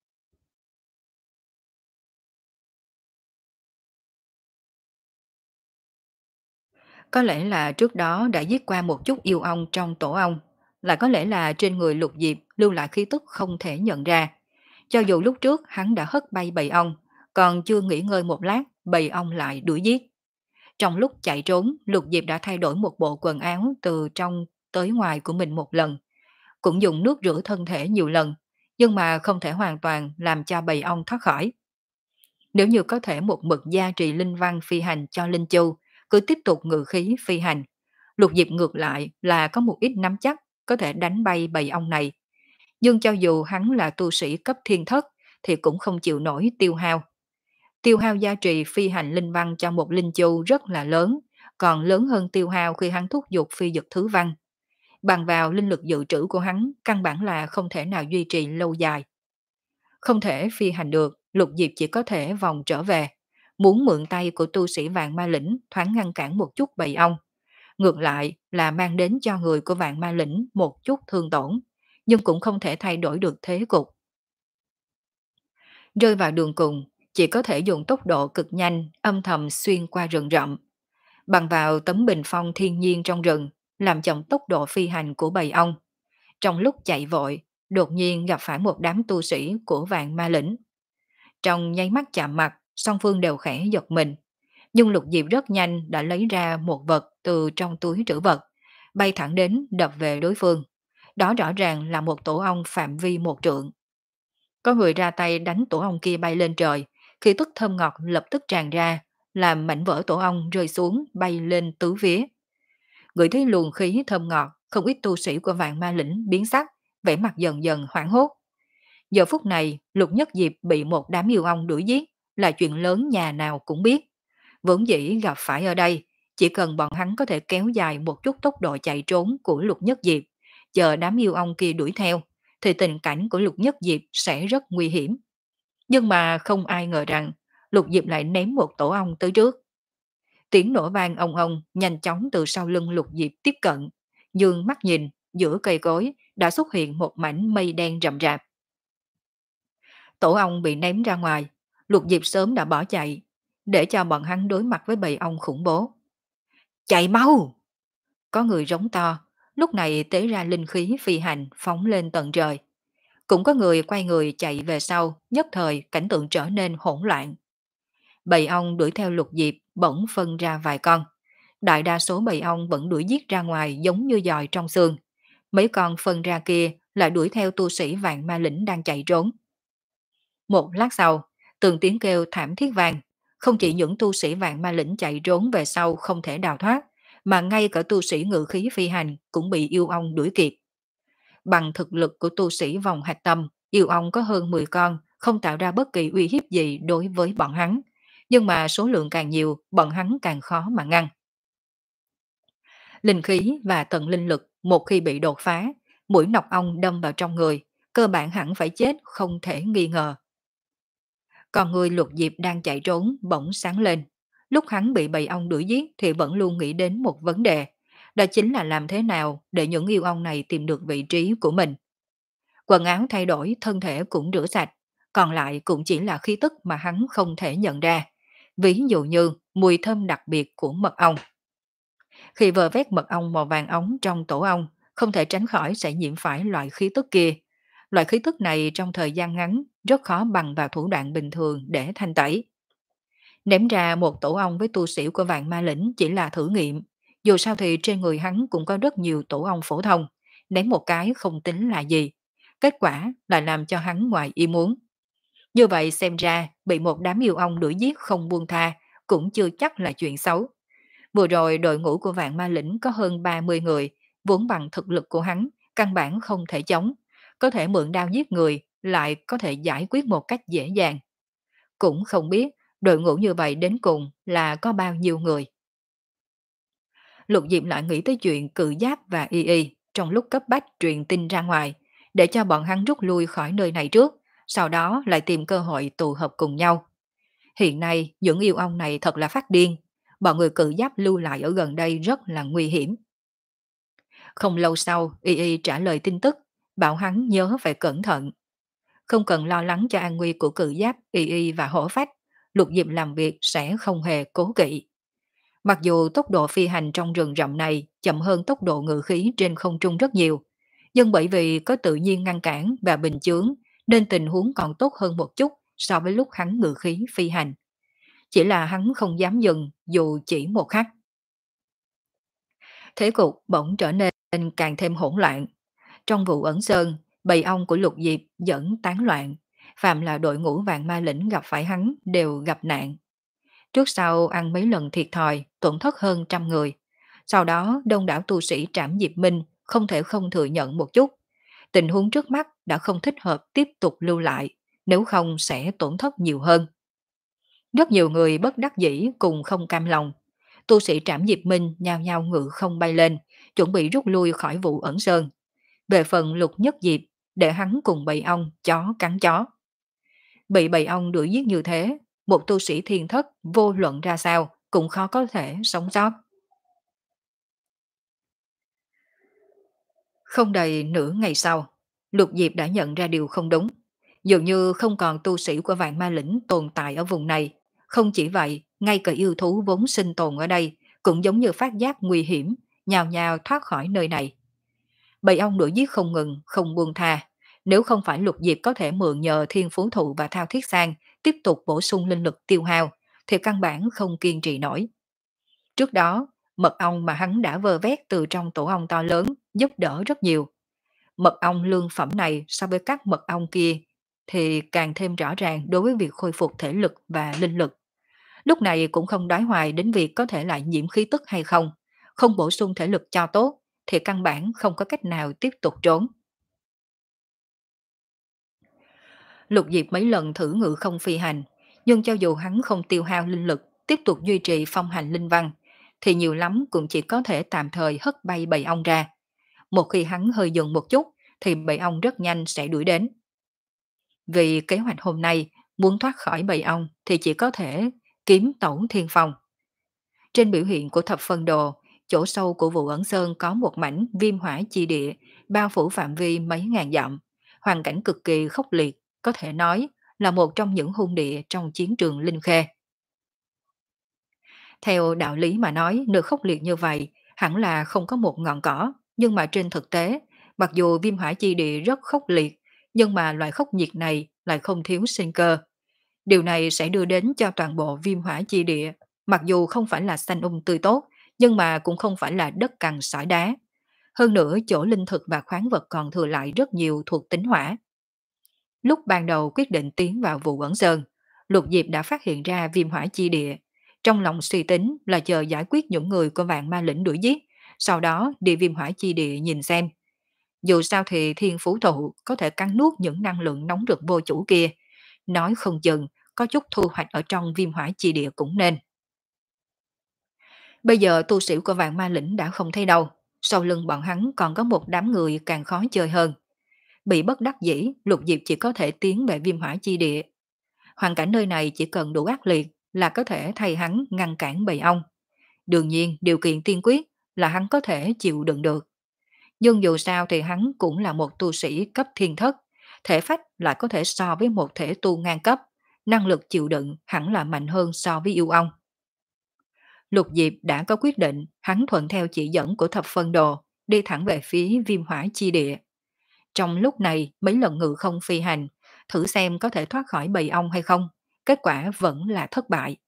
Có lẽ là trước đó đã giết qua một chút yêu ong trong tổ ong, lại có lẽ là trên người Lục Diệp lưu lại khí tức không thể nhận ra. Cho dù lúc trước hắn đã hất bay bầy ong, còn chưa nghỉ ngơi một lát, bầy ong lại đuổi giết. Trong lúc chạy trốn, Lục Diệp đã thay đổi một bộ quần áo từ trong tới ngoài của mình một lần, cũng dùng nước rửa thân thể nhiều lần, nhưng mà không thể hoàn toàn làm cho bầy ong thoát khỏi. Nếu như có thể một mực gia trì linh văn phi hành cho Linh Châu, cứ tiếp tục ngự khí phi hành, Lục Diệp ngược lại là có một ít nắm chắc có thể đánh bay bầy ong này. Nhưng cho dù hắn là tu sĩ cấp thiên thất thì cũng không chịu nổi tiêu hao. Tiêu hao gia trì phi hành linh văn cho một linh châu rất là lớn, còn lớn hơn tiêu hao khi hắn thúc giục phi dực thứ văn. Bằng vào linh lực dự trữ của hắn, căn bản là không thể nào duy trì lâu dài. Không thể phi hành được, Lục Diệp chỉ có thể vòng trở về. Muốn mượn tay của tu sĩ Vạn Ma Lĩnh thoáng ngăn cản một chút bầy ong. Ngược lại là mang đến cho người của Vạn Ma Lĩnh một chút thương tổn, nhưng cũng không thể thay đổi được thế cục. Rơi vào đường cùng, chỉ có thể dùng tốc độ cực nhanh âm thầm xuyên qua rừng rậm. Bằng vào tấm bình phong thiên nhiên trong rừng, làm chậm tốc độ phi hành của bầy ong. Trong lúc chạy vội, đột nhiên gặp phải một đám tu sĩ của Vạn Ma Lĩnh. Trong nháy mắt chạm mặt, song phương đều khẽ giật mình. Nhưng Lục Diệp rất nhanh đã lấy ra một vật từ trong túi trữ vật, bay thẳng đến đập về đối phương. Đó rõ ràng là một tổ ong phạm vi một trượng. Có người ra tay đánh tổ ong kia bay lên trời, khi tức thơm ngọt lập tức tràn ra, làm mảnh vỡ tổ ong rơi xuống bay lên tứ phía. Người thấy luồng khí thơm ngọt, không ít tu sĩ của Vạn Ma Lĩnh biến sắc, vẻ mặt dần dần hoảng hốt. Giờ phút này, Lục Nhất Diệp bị một đám yêu ong đuổi giết, là chuyện lớn nhà nào cũng biết. Vốn dĩ gặp phải ở đây, chỉ cần bọn hắn có thể kéo dài một chút tốc độ chạy trốn của Lục Nhất Diệp, chờ đám yêu ong kia đuổi theo, thì tình cảnh của Lục Nhất Diệp sẽ rất nguy hiểm. Nhưng mà không ai ngờ rằng, Lục Diệp lại ném một tổ ong tới trước. Tiếng nổ vang ong ong nhanh chóng từ sau lưng Lục Diệp tiếp cận, dương mắt nhìn, giữa cây cối đã xuất hiện một mảnh mây đen rậm rạp. Tổ ong bị ném ra ngoài, Lục Diệp sớm đã bỏ chạy, để cho bọn hắn đối mặt với bầy ong khủng bố. Chạy mau! Có người rống to, lúc này tế ra linh khí phi hành phóng lên tận trời. Cũng có người quay người chạy về sau, nhất thời cảnh tượng trở nên hỗn loạn. Bầy ong đuổi theo Lục Diệp bỗng phân ra vài con. Đại đa số bầy ong vẫn đuổi giết ra ngoài giống như dòi trong xương. Mấy con phân ra kia lại đuổi theo tu sĩ Vạn Ma Lĩnh đang chạy trốn. Một lát sau, Từng tiếng kêu thảm thiết vang, không chỉ những tu sĩ vạn ma lĩnh chạy trốn về sau không thể đào thoát, mà ngay cả tu sĩ ngự khí phi hành cũng bị yêu ong đuổi kịp. Bằng thực lực của tu sĩ vòng hạch tâm, yêu ong có hơn mười con, không tạo ra bất kỳ uy hiếp gì đối với bọn hắn. Nhưng mà số lượng càng nhiều, bọn hắn càng khó mà ngăn. Linh khí và tận linh lực một khi bị đột phá, mũi nọc ong đâm vào trong người, cơ bản hẳn phải chết không thể nghi ngờ. Còn người Lục Diệp đang chạy trốn bỗng sáng lên. Lúc hắn bị bầy ong đuổi giết thì vẫn luôn nghĩ đến một vấn đề. Đó chính là làm thế nào để những yêu ong này tìm được vị trí của mình. Quần áo thay đổi, thân thể cũng rửa sạch. Còn lại cũng chỉ là khí tức mà hắn không thể nhận ra. Ví dụ như mùi thơm đặc biệt của mật ong. Khi vơ vét mật ong màu vàng ống trong tổ ong, không thể tránh khỏi sẽ nhiễm phải loại khí tức kia. Loại khí tức này trong thời gian ngắn rất khó bằng vào thủ đoạn bình thường để thanh tẩy. Ném ra một tổ ong với tu sĩ của vạn ma lĩnh chỉ là thử nghiệm. Dù sao thì trên người hắn cũng có rất nhiều tổ ong phổ thông. Ném một cái không tính là gì. Kết quả lại làm cho hắn ngoài ý muốn. Như vậy xem ra bị một đám yêu ong đuổi giết không buông tha cũng chưa chắc là chuyện xấu. Vừa rồi đội ngũ của vạn ma lĩnh có hơn ba mươi người, vốn bằng thực lực của hắn, căn bản không thể chống. Có thể mượn đao giết người, lại có thể giải quyết một cách dễ dàng. Cũng không biết đội ngũ như vậy đến cùng là có bao nhiêu người. Lục Diệm lại nghĩ tới chuyện cự giáp và y y trong lúc cấp bách truyền tin ra ngoài, để cho bọn hắn rút lui khỏi nơi này trước, sau đó lại tìm cơ hội tụ hợp cùng nhau. Hiện nay, những yêu ong này thật là phát điên. Bọn người cự giáp lưu lại ở gần đây rất là nguy hiểm. Không lâu sau, Y Y trả lời tin tức, bảo hắn nhớ phải cẩn thận. Không cần lo lắng cho an nguy của cự giáp, Y Y và hổ phách. Lục Diệp làm việc sẽ không hề cố kỵ. Mặc dù tốc độ phi hành trong rừng rậm này chậm hơn tốc độ ngự khí trên không trung rất nhiều, nhưng bởi vì có tự nhiên ngăn cản và bình chướng, nên tình huống còn tốt hơn một chút so với lúc hắn ngự khí phi hành. Chỉ là hắn không dám dừng dù chỉ một khắc. Thế cục bỗng trở nên càng thêm hỗn loạn. Trong vụ ẩn sơn, bầy ong của Lục Diệp dẫn tán loạn. Phạm là đội ngũ vạn ma lĩnh gặp phải hắn đều gặp nạn. Trước sau ăn mấy lần thiệt thòi, tổn thất hơn trăm người. Sau đó đông đảo tu sĩ Trảm Diệp Minh không thể không thừa nhận một chút. Tình huống trước mắt đã không thích hợp tiếp tục lưu lại, nếu không sẽ tổn thất nhiều hơn. Rất nhiều người bất đắc dĩ cùng không cam lòng. Tu sĩ Trảm Diệp Minh nhao nhao ngự không bay lên, chuẩn bị rút lui khỏi vụ ẩn sơn. Về phần Lục Nhất Diệp, để hắn cùng bầy ong chó cắn chó. Bị bầy ong đuổi giết như thế, một tu sĩ thiên thất vô luận ra sao cũng khó có thể sống sót. Không đầy nửa ngày sau, Lục Diệp đã nhận ra điều không đúng. Dường như không còn tu sĩ của vạn ma lĩnh tồn tại ở vùng này. Không chỉ vậy, ngay cả yêu thú vốn sinh tồn ở đây cũng giống như phát giác nguy hiểm, nhào nhào thoát khỏi nơi này. Bầy ong đuổi giết không ngừng, không buông tha. Nếu không phải Lục Diệp có thể mượn nhờ thiên phú thụ và thao thiết sang tiếp tục bổ sung linh lực tiêu hao, thì căn bản không kiên trì nổi. Trước đó, mật ong mà hắn đã vơ vét từ trong tổ ong to lớn giúp đỡ rất nhiều. Mật ong lương phẩm này so với các mật ong kia thì càng thêm rõ ràng đối với việc khôi phục thể lực và linh lực. Lúc này cũng không đói hoài đến việc có thể lại nhiễm khí tức hay không. Không bổ sung thể lực cho tốt thì căn bản không có cách nào tiếp tục trốn. Lục Diệp mấy lần thử ngự không phi hành, nhưng cho dù hắn không tiêu hao linh lực, tiếp tục duy trì phong hành linh văn, thì nhiều lắm cũng chỉ có thể tạm thời hất bay bầy ong ra. Một khi hắn hơi dừng một chút, thì bầy ong rất nhanh sẽ đuổi đến. Vì kế hoạch hôm nay, muốn thoát khỏi bầy ong thì chỉ có thể kiếm tẩu thiên phong. Trên biểu hiện của thập phân đồ, chỗ sâu của vụ ẩn sơn có một mảnh viêm hỏa chi địa, bao phủ phạm vi mấy ngàn dặm. Hoàn cảnh cực kỳ khốc liệt, có thể nói là một trong những hung địa trong chiến trường Linh Khê. Theo đạo lý mà nói, nơi khốc liệt như vậy hẳn là không có một ngọn cỏ, nhưng mà trên thực tế, mặc dù viêm hỏa chi địa rất khốc liệt, nhưng mà loại khốc nhiệt này lại không thiếu sinh cơ. Điều này sẽ đưa đến cho toàn bộ viêm hỏa chi địa, mặc dù không phải là xanh um tươi tốt, nhưng mà cũng không phải là đất cằn sỏi đá. Hơn nữa chỗ linh thực và khoáng vật còn thừa lại rất nhiều thuộc tính hỏa. Lúc ban đầu quyết định tiến vào vụ ẩn sơn, Lục Diệp đã phát hiện ra viêm hỏa chi địa. Trong lòng suy tính là chờ giải quyết những người của vạn ma lĩnh đuổi giết, sau đó đi viêm hỏa chi địa nhìn xem. Dù sao thì thiên phú thụ có thể cắn nuốt những năng lượng nóng rực vô chủ kia. Nói không chừng, có chút thu hoạch ở trong viêm hỏa chi địa cũng nên. Bây giờ tu sĩ của vạn ma lĩnh đã không thấy đâu. Sau lưng bọn hắn còn có một đám người càng khó chơi hơn. Bị bất đắc dĩ, Lục Diệp chỉ có thể tiến về viêm hỏa chi địa. Hoàn cảnh nơi này chỉ cần đủ ác liệt là có thể thay hắn ngăn cản bầy ong. Đương nhiên, điều kiện tiên quyết là hắn có thể chịu đựng được. Nhưng dù sao thì hắn cũng là một tu sĩ cấp thiên thất, thể phách lại có thể so với một thể tu ngang cấp, năng lực chịu đựng hẳn là mạnh hơn so với yêu ong. Lục Diệp đã có quyết định, hắn thuận theo chỉ dẫn của thập phân đồ, đi thẳng về phía viêm hỏa chi địa. Trong lúc này mấy lần ngự không phi hành, thử xem có thể thoát khỏi bầy ong hay không, kết quả vẫn là thất bại.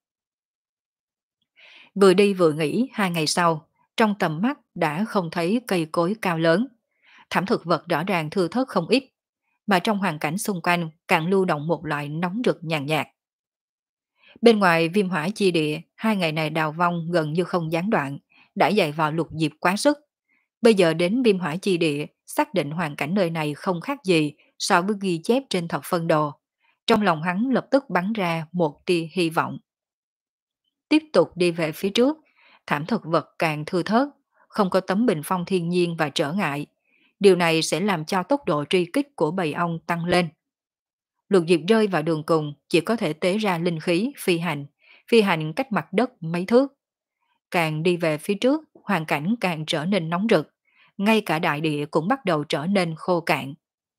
Vừa đi vừa nghỉ hai ngày sau, trong tầm mắt đã không thấy cây cối cao lớn. Thảm thực vật rõ ràng thưa thớt không ít, mà trong hoàn cảnh xung quanh càng lưu động một loại nóng rực nhàn nhạt. Bên ngoài viêm hỏa chi địa, hai ngày này đào vong gần như không gián đoạn, đã dày vào Lục Diệp quá sức. Bây giờ đến viêm hỏa chi địa, xác định hoàn cảnh nơi này không khác gì so với ghi chép trên thập phân đồ. Trong lòng hắn lập tức bắn ra một tia hy vọng. Tiếp tục đi về phía trước, thảm thực vật càng thưa thớt, không có tấm bình phong thiên nhiên và trở ngại. Điều này sẽ làm cho tốc độ truy kích của bầy ong tăng lên. Lục Diệp rơi vào đường cùng, chỉ có thể tế ra linh khí, phi hành, phi hành cách mặt đất mấy thước. Càng đi về phía trước, hoàn cảnh càng trở nên nóng rực, ngay cả đại địa cũng bắt đầu trở nên khô cạn.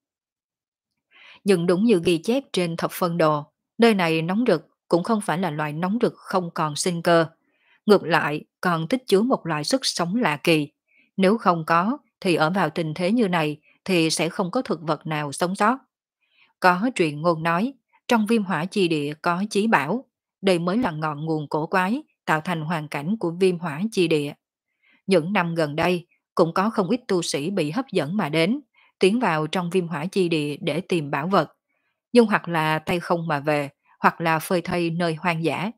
Nhưng đúng như ghi chép trên thập phân đồ, nơi này nóng rực cũng không phải là loại nóng rực không còn sinh cơ. Ngược lại, còn tích chứa một loại sức sống lạ kỳ. Nếu không có, thì ở vào tình thế như này thì sẽ không có thực vật nào sống sót. Có truyền ngôn nói, trong viêm hỏa chi địa có chí bảo, đây mới là ngọn nguồn cổ quái tạo thành hoàn cảnh của viêm hỏa chi địa. Những năm gần đây, cũng có không ít tu sĩ bị hấp dẫn mà đến, tiến vào trong viêm hỏa chi địa để tìm bảo vật. Nhưng hoặc là tay không mà về, hoặc là phơi thây nơi hoang dã.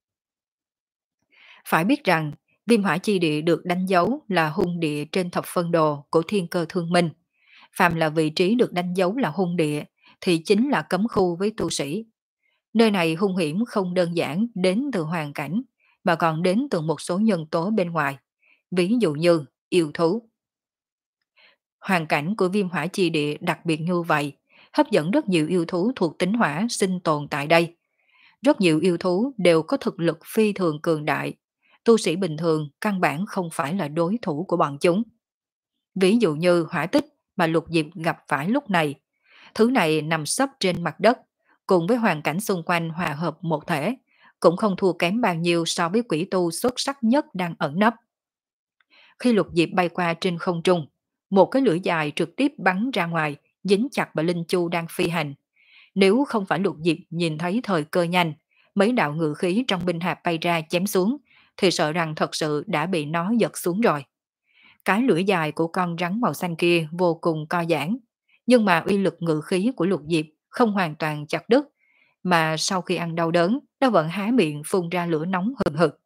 Phải biết rằng, viêm hỏa chi địa được đánh dấu là hung địa trên thập phân đồ của thiên cơ thương minh. Phàm là vị trí được đánh dấu là hung địa, thì chính là cấm khu với tu sĩ. Nơi này hung hiểm không đơn giản đến từ hoàn cảnh, mà còn đến từ một số nhân tố bên ngoài. Ví dụ như yêu thú. Hoàn cảnh của viêm hỏa chi địa đặc biệt như vậy, hấp dẫn rất nhiều yêu thú thuộc tính hỏa sinh tồn tại đây. Rất nhiều yêu thú đều có thực lực phi thường cường đại. Tu sĩ bình thường căn bản không phải là đối thủ của bọn chúng. Ví dụ như hỏa tích mà Lục Diệp gặp phải lúc này. Thứ này nằm sấp trên mặt đất, cùng với hoàn cảnh xung quanh hòa hợp một thể, cũng không thua kém bao nhiêu so với quỷ tu xuất sắc nhất đang ẩn nấp. Khi Lục Diệp bay qua trên không trung, một cái lưỡi dài trực tiếp bắn ra ngoài, dính chặt vào Linh Chu đang phi hành. Nếu không phải Lục Diệp nhìn thấy thời cơ nhanh, mấy đạo ngự khí trong binh hạp bay ra chém xuống, thì sợ rằng thật sự đã bị nó giật xuống rồi. Cái lưỡi dài của con rắn màu xanh kia vô cùng co giãn, nhưng mà uy lực ngự khí của Lục Diệp không hoàn toàn chặt đứt, mà sau khi ăn đau đớn, nó vẫn há miệng phun ra lửa nóng hừng hực.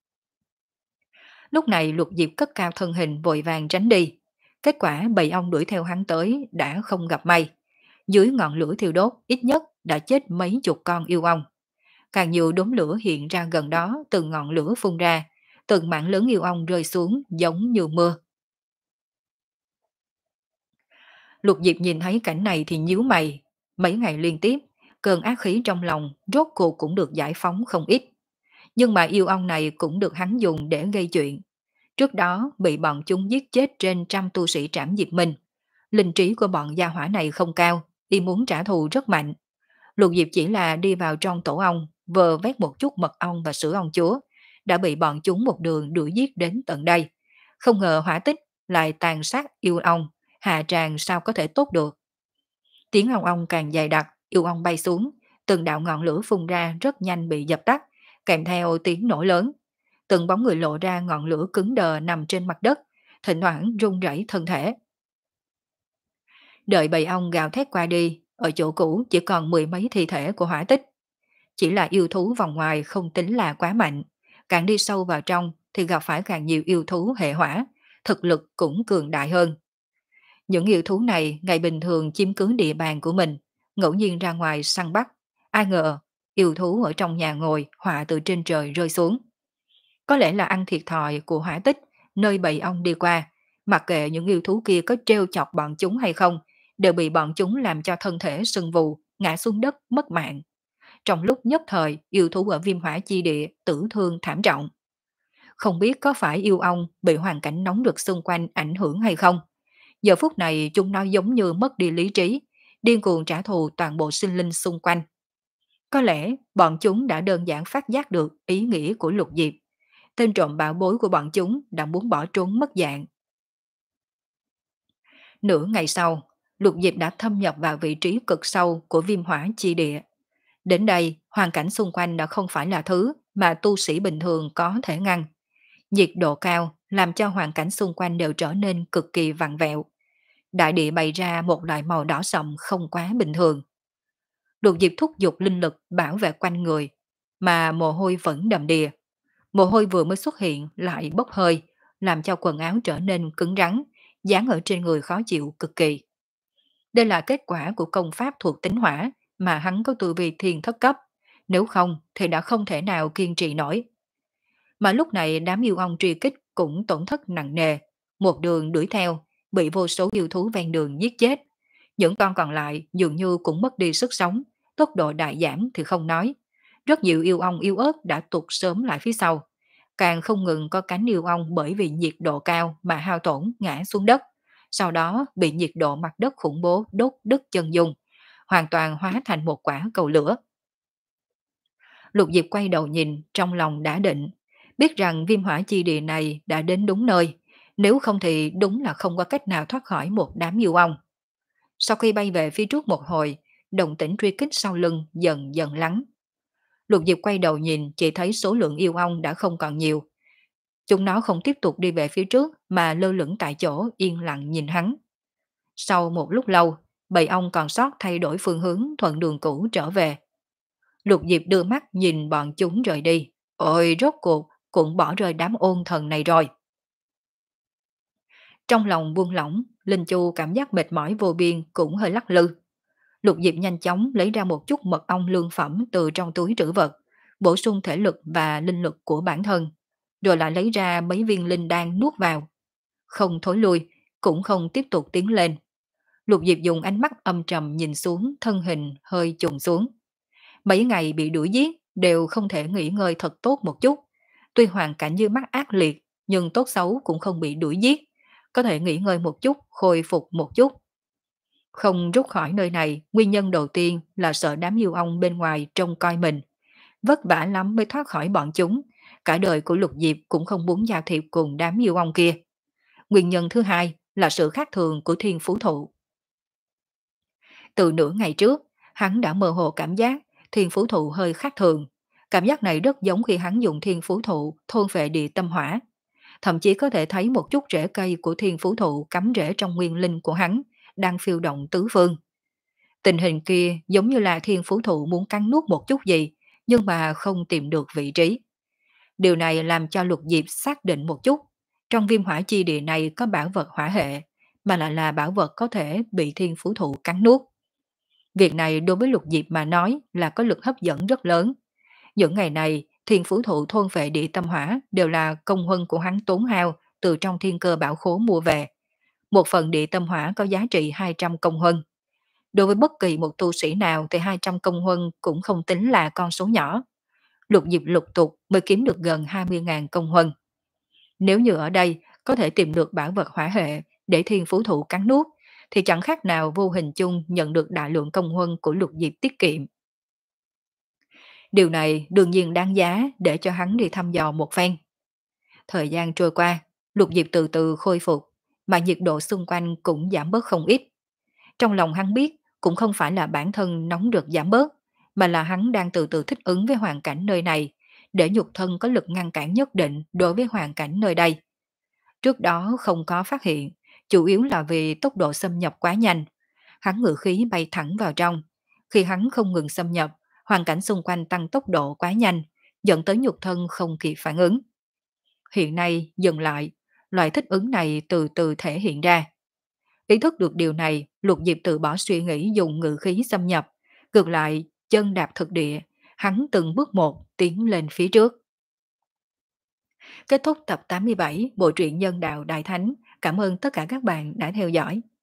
Lúc này Lục Diệp cất cao thân hình vội vàng tránh đi. Kết quả bầy ong đuổi theo hắn tới đã không gặp may. Dưới ngọn lửa thiêu đốt ít nhất đã chết mấy chục con yêu ong. Càng nhiều đốm lửa hiện ra gần đó từ ngọn lửa phun ra, từng mảng lớn yêu ong rơi xuống giống như mưa. Lục Diệp nhìn thấy cảnh này thì nhíu mày. Mấy ngày liên tiếp, cơn ác khí trong lòng rốt cuộc cũng được giải phóng không ít. Nhưng mà yêu ong này cũng được hắn dùng để gây chuyện. Trước đó bị bọn chúng giết chết trên trăm tu sĩ trảm diệt minh. Linh trí của bọn gia hỏa này không cao, y muốn trả thù rất mạnh. Lục Diệp chỉ là đi vào trong tổ ong, vờ vét một chút mật ong và sữa ong chúa, đã bị bọn chúng một đường đuổi giết đến tận đây. Không ngờ hỏa tích lại tàn sát yêu ong, hạ tràng sao có thể tốt được. Tiếng ong ong càng dày đặc, yêu ong bay xuống, từng đạo ngọn lửa phun ra rất nhanh bị dập tắt, kèm theo tiếng nổ lớn. Từng bóng người lộ ra ngọn lửa cứng đờ nằm trên mặt đất, thỉnh thoảng run rẩy thân thể. Đợi bầy ong gào thét qua đi, ở chỗ cũ chỉ còn mười mấy thi thể của hỏa tích. Chỉ là yêu thú vòng ngoài không tính là quá mạnh. Càng đi sâu vào trong thì gặp phải càng nhiều yêu thú hệ hỏa, thực lực cũng cường đại hơn. Những yêu thú này ngày bình thường chiếm cứ địa bàn của mình, ngẫu nhiên ra ngoài săn bắt. Ai ngờ, yêu thú ở trong nhà ngồi họa từ trên trời rơi xuống. Có lẽ là ăn thiệt thòi của hỏa tích, nơi bầy ong đi qua, mặc kệ những yêu thú kia có trêu chọc bọn chúng hay không, đều bị bọn chúng làm cho thân thể sưng vù, ngã xuống đất mất mạng. Trong lúc nhất thời, yêu thú ở viêm hỏa chi địa tử thương thảm trọng. Không biết có phải yêu ong bị hoàn cảnh nóng rực xung quanh ảnh hưởng hay không? Giờ phút này chúng nó giống như mất đi lý trí, điên cuồng trả thù toàn bộ sinh linh xung quanh. Có lẽ bọn chúng đã đơn giản phát giác được ý nghĩa của lục diệp. Tên trộm bảo bối của bọn chúng đã muốn bỏ trốn mất dạng. Nửa ngày sau, lục diệp đã thâm nhập vào vị trí cực sâu của viêm hỏa chi địa. Đến đây, hoàn cảnh xung quanh đã không phải là thứ mà tu sĩ bình thường có thể ngăn. Nhiệt độ cao làm cho hoàn cảnh xung quanh đều trở nên cực kỳ vặn vẹo. Đại địa bày ra một loại màu đỏ sậm không quá bình thường. Lục diệp thúc giục linh lực bảo vệ quanh người, mà mồ hôi vẫn đầm đìa. Mồ hôi vừa mới xuất hiện lại bốc hơi, làm cho quần áo trở nên cứng rắn, dán ở trên người khó chịu cực kỳ. Đây là kết quả của công pháp thuộc tính hỏa mà hắn có tu vi thiên thất cấp, nếu không thì đã không thể nào kiên trì nổi. Mà lúc này đám yêu ong truy kích cũng tổn thất nặng nề, một đường đuổi theo, bị vô số yêu thú ven đường giết chết. Những con còn lại dường như cũng mất đi sức sống, tốc độ đại giảm thì không nói. Rất nhiều yêu ong yêu ớt đã tụt sớm lại phía sau. Càng không ngừng có cánh yêu ong bởi vì nhiệt độ cao mà hao tổn ngã xuống đất. Sau đó bị nhiệt độ mặt đất khủng bố đốt đứt chân dung, hoàn toàn hóa thành một quả cầu lửa. Lục Diệp quay đầu nhìn, trong lòng đã định, biết rằng viêm hỏa chi địa này đã đến đúng nơi, nếu không thì đúng là không có cách nào thoát khỏi một đám yêu ong. Sau khi bay về phía trước một hồi, động tĩnh truy kích sau lưng dần dần lắng. Lục Diệp quay đầu nhìn, chỉ thấy số lượng yêu ong đã không còn nhiều. Chúng nó không tiếp tục đi về phía trước mà lơ lửng tại chỗ yên lặng nhìn hắn. Sau một lúc lâu, bầy ong còn sót thay đổi phương hướng thuận đường cũ trở về. Lục Diệp đưa mắt nhìn bọn chúng rời đi. Ôi rốt cuộc cũng bỏ rơi đám ôn thần này rồi. Trong lòng buông lỏng, Linh Chu cảm giác mệt mỏi vô biên cũng hơi lắc lư. Lục Diệp nhanh chóng lấy ra một chút mật ong lương phẩm từ trong túi trữ vật, bổ sung thể lực và linh lực của bản thân, rồi lại lấy ra mấy viên linh đan nuốt vào. Không thối lui, cũng không tiếp tục tiến lên. Lục Diệp dùng ánh mắt âm trầm nhìn xuống, thân hình hơi chùng xuống. Mấy ngày bị đuổi giết đều không thể nghỉ ngơi thật tốt một chút. Tuy hoàn cảnh như mắt ác liệt, nhưng tốt xấu cũng không bị đuổi giết. Có thể nghỉ ngơi một chút, khôi phục một chút. Không rút khỏi nơi này, nguyên nhân đầu tiên là sợ đám yêu ong bên ngoài trông coi mình. Vất vả lắm mới thoát khỏi bọn chúng. Cả đời của Lục Diệp cũng không muốn giao thiệp cùng đám yêu ong kia. Nguyên nhân thứ hai là sự khác thường của thiên phú thụ. Từ nửa ngày trước, hắn đã mơ hồ cảm giác thiên phú thụ hơi khác thường. Cảm giác này rất giống khi hắn dùng thiên phú thụ thôn vệ địa tâm hỏa. Thậm chí có thể thấy một chút rễ cây của thiên phú thụ cắm rễ trong nguyên linh của hắn, đang phiêu động tứ phương. Tình hình kia giống như là thiên phú thụ muốn cắn nuốt một chút gì, nhưng mà không tìm được vị trí. Điều này làm cho Lục Diệp xác định một chút, trong viêm hỏa chi địa này có bảo vật hỏa hệ, mà lại là bảo vật có thể bị thiên phú thụ cắn nuốt. Việc này đối với Lục Diệp mà nói là có lực hấp dẫn rất lớn. Những ngày này, thiên phú thụ thôn vệ địa tâm hỏa đều là công huân của hắn tốn hao từ trong thiên cơ bảo khố mua về. Một phần địa tâm hỏa có giá trị hai trăm công huân. Đối với bất kỳ một tu sĩ nào thì hai trăm công huân cũng không tính là con số nhỏ. Lục Diệp lục tục mới kiếm được gần hai mươi nghìn công huân. Nếu như ở đây có thể tìm được bảo vật hỏa hệ để thiên phú thụ cắn nuốt, thì chẳng khác nào vô hình chung nhận được đại lượng công huân của Lục Diệp tiết kiệm. Điều này đương nhiên đáng giá để cho hắn đi thăm dò một phen. Thời gian trôi qua, Lục Diệp từ từ khôi phục, mà nhiệt độ xung quanh cũng giảm bớt không ít. Trong lòng hắn biết cũng không phải là bản thân nóng rực giảm bớt, mà là hắn đang từ từ thích ứng với hoàn cảnh nơi này, để nhục thân có lực ngăn cản nhất định đối với hoàn cảnh nơi đây. Trước đó không có phát hiện, chủ yếu là vì tốc độ xâm nhập quá nhanh. Hắn ngự khí bay thẳng vào trong. Khi hắn không ngừng xâm nhập, hoàn cảnh xung quanh tăng tốc độ quá nhanh, dẫn tới nhục thân không kịp phản ứng. Hiện nay dừng lại, loại thích ứng này từ từ thể hiện ra. Ý thức được điều này, Lục Diệp từ bỏ suy nghĩ dùng ngự khí xâm nhập, ngược lại chân đạp thực địa, hắn từng bước một tiến lên phía trước. Kết thúc tập tám mươi bảy Bộ truyện Nhân đạo Đại Thánh. Cảm ơn tất cả các bạn đã theo dõi.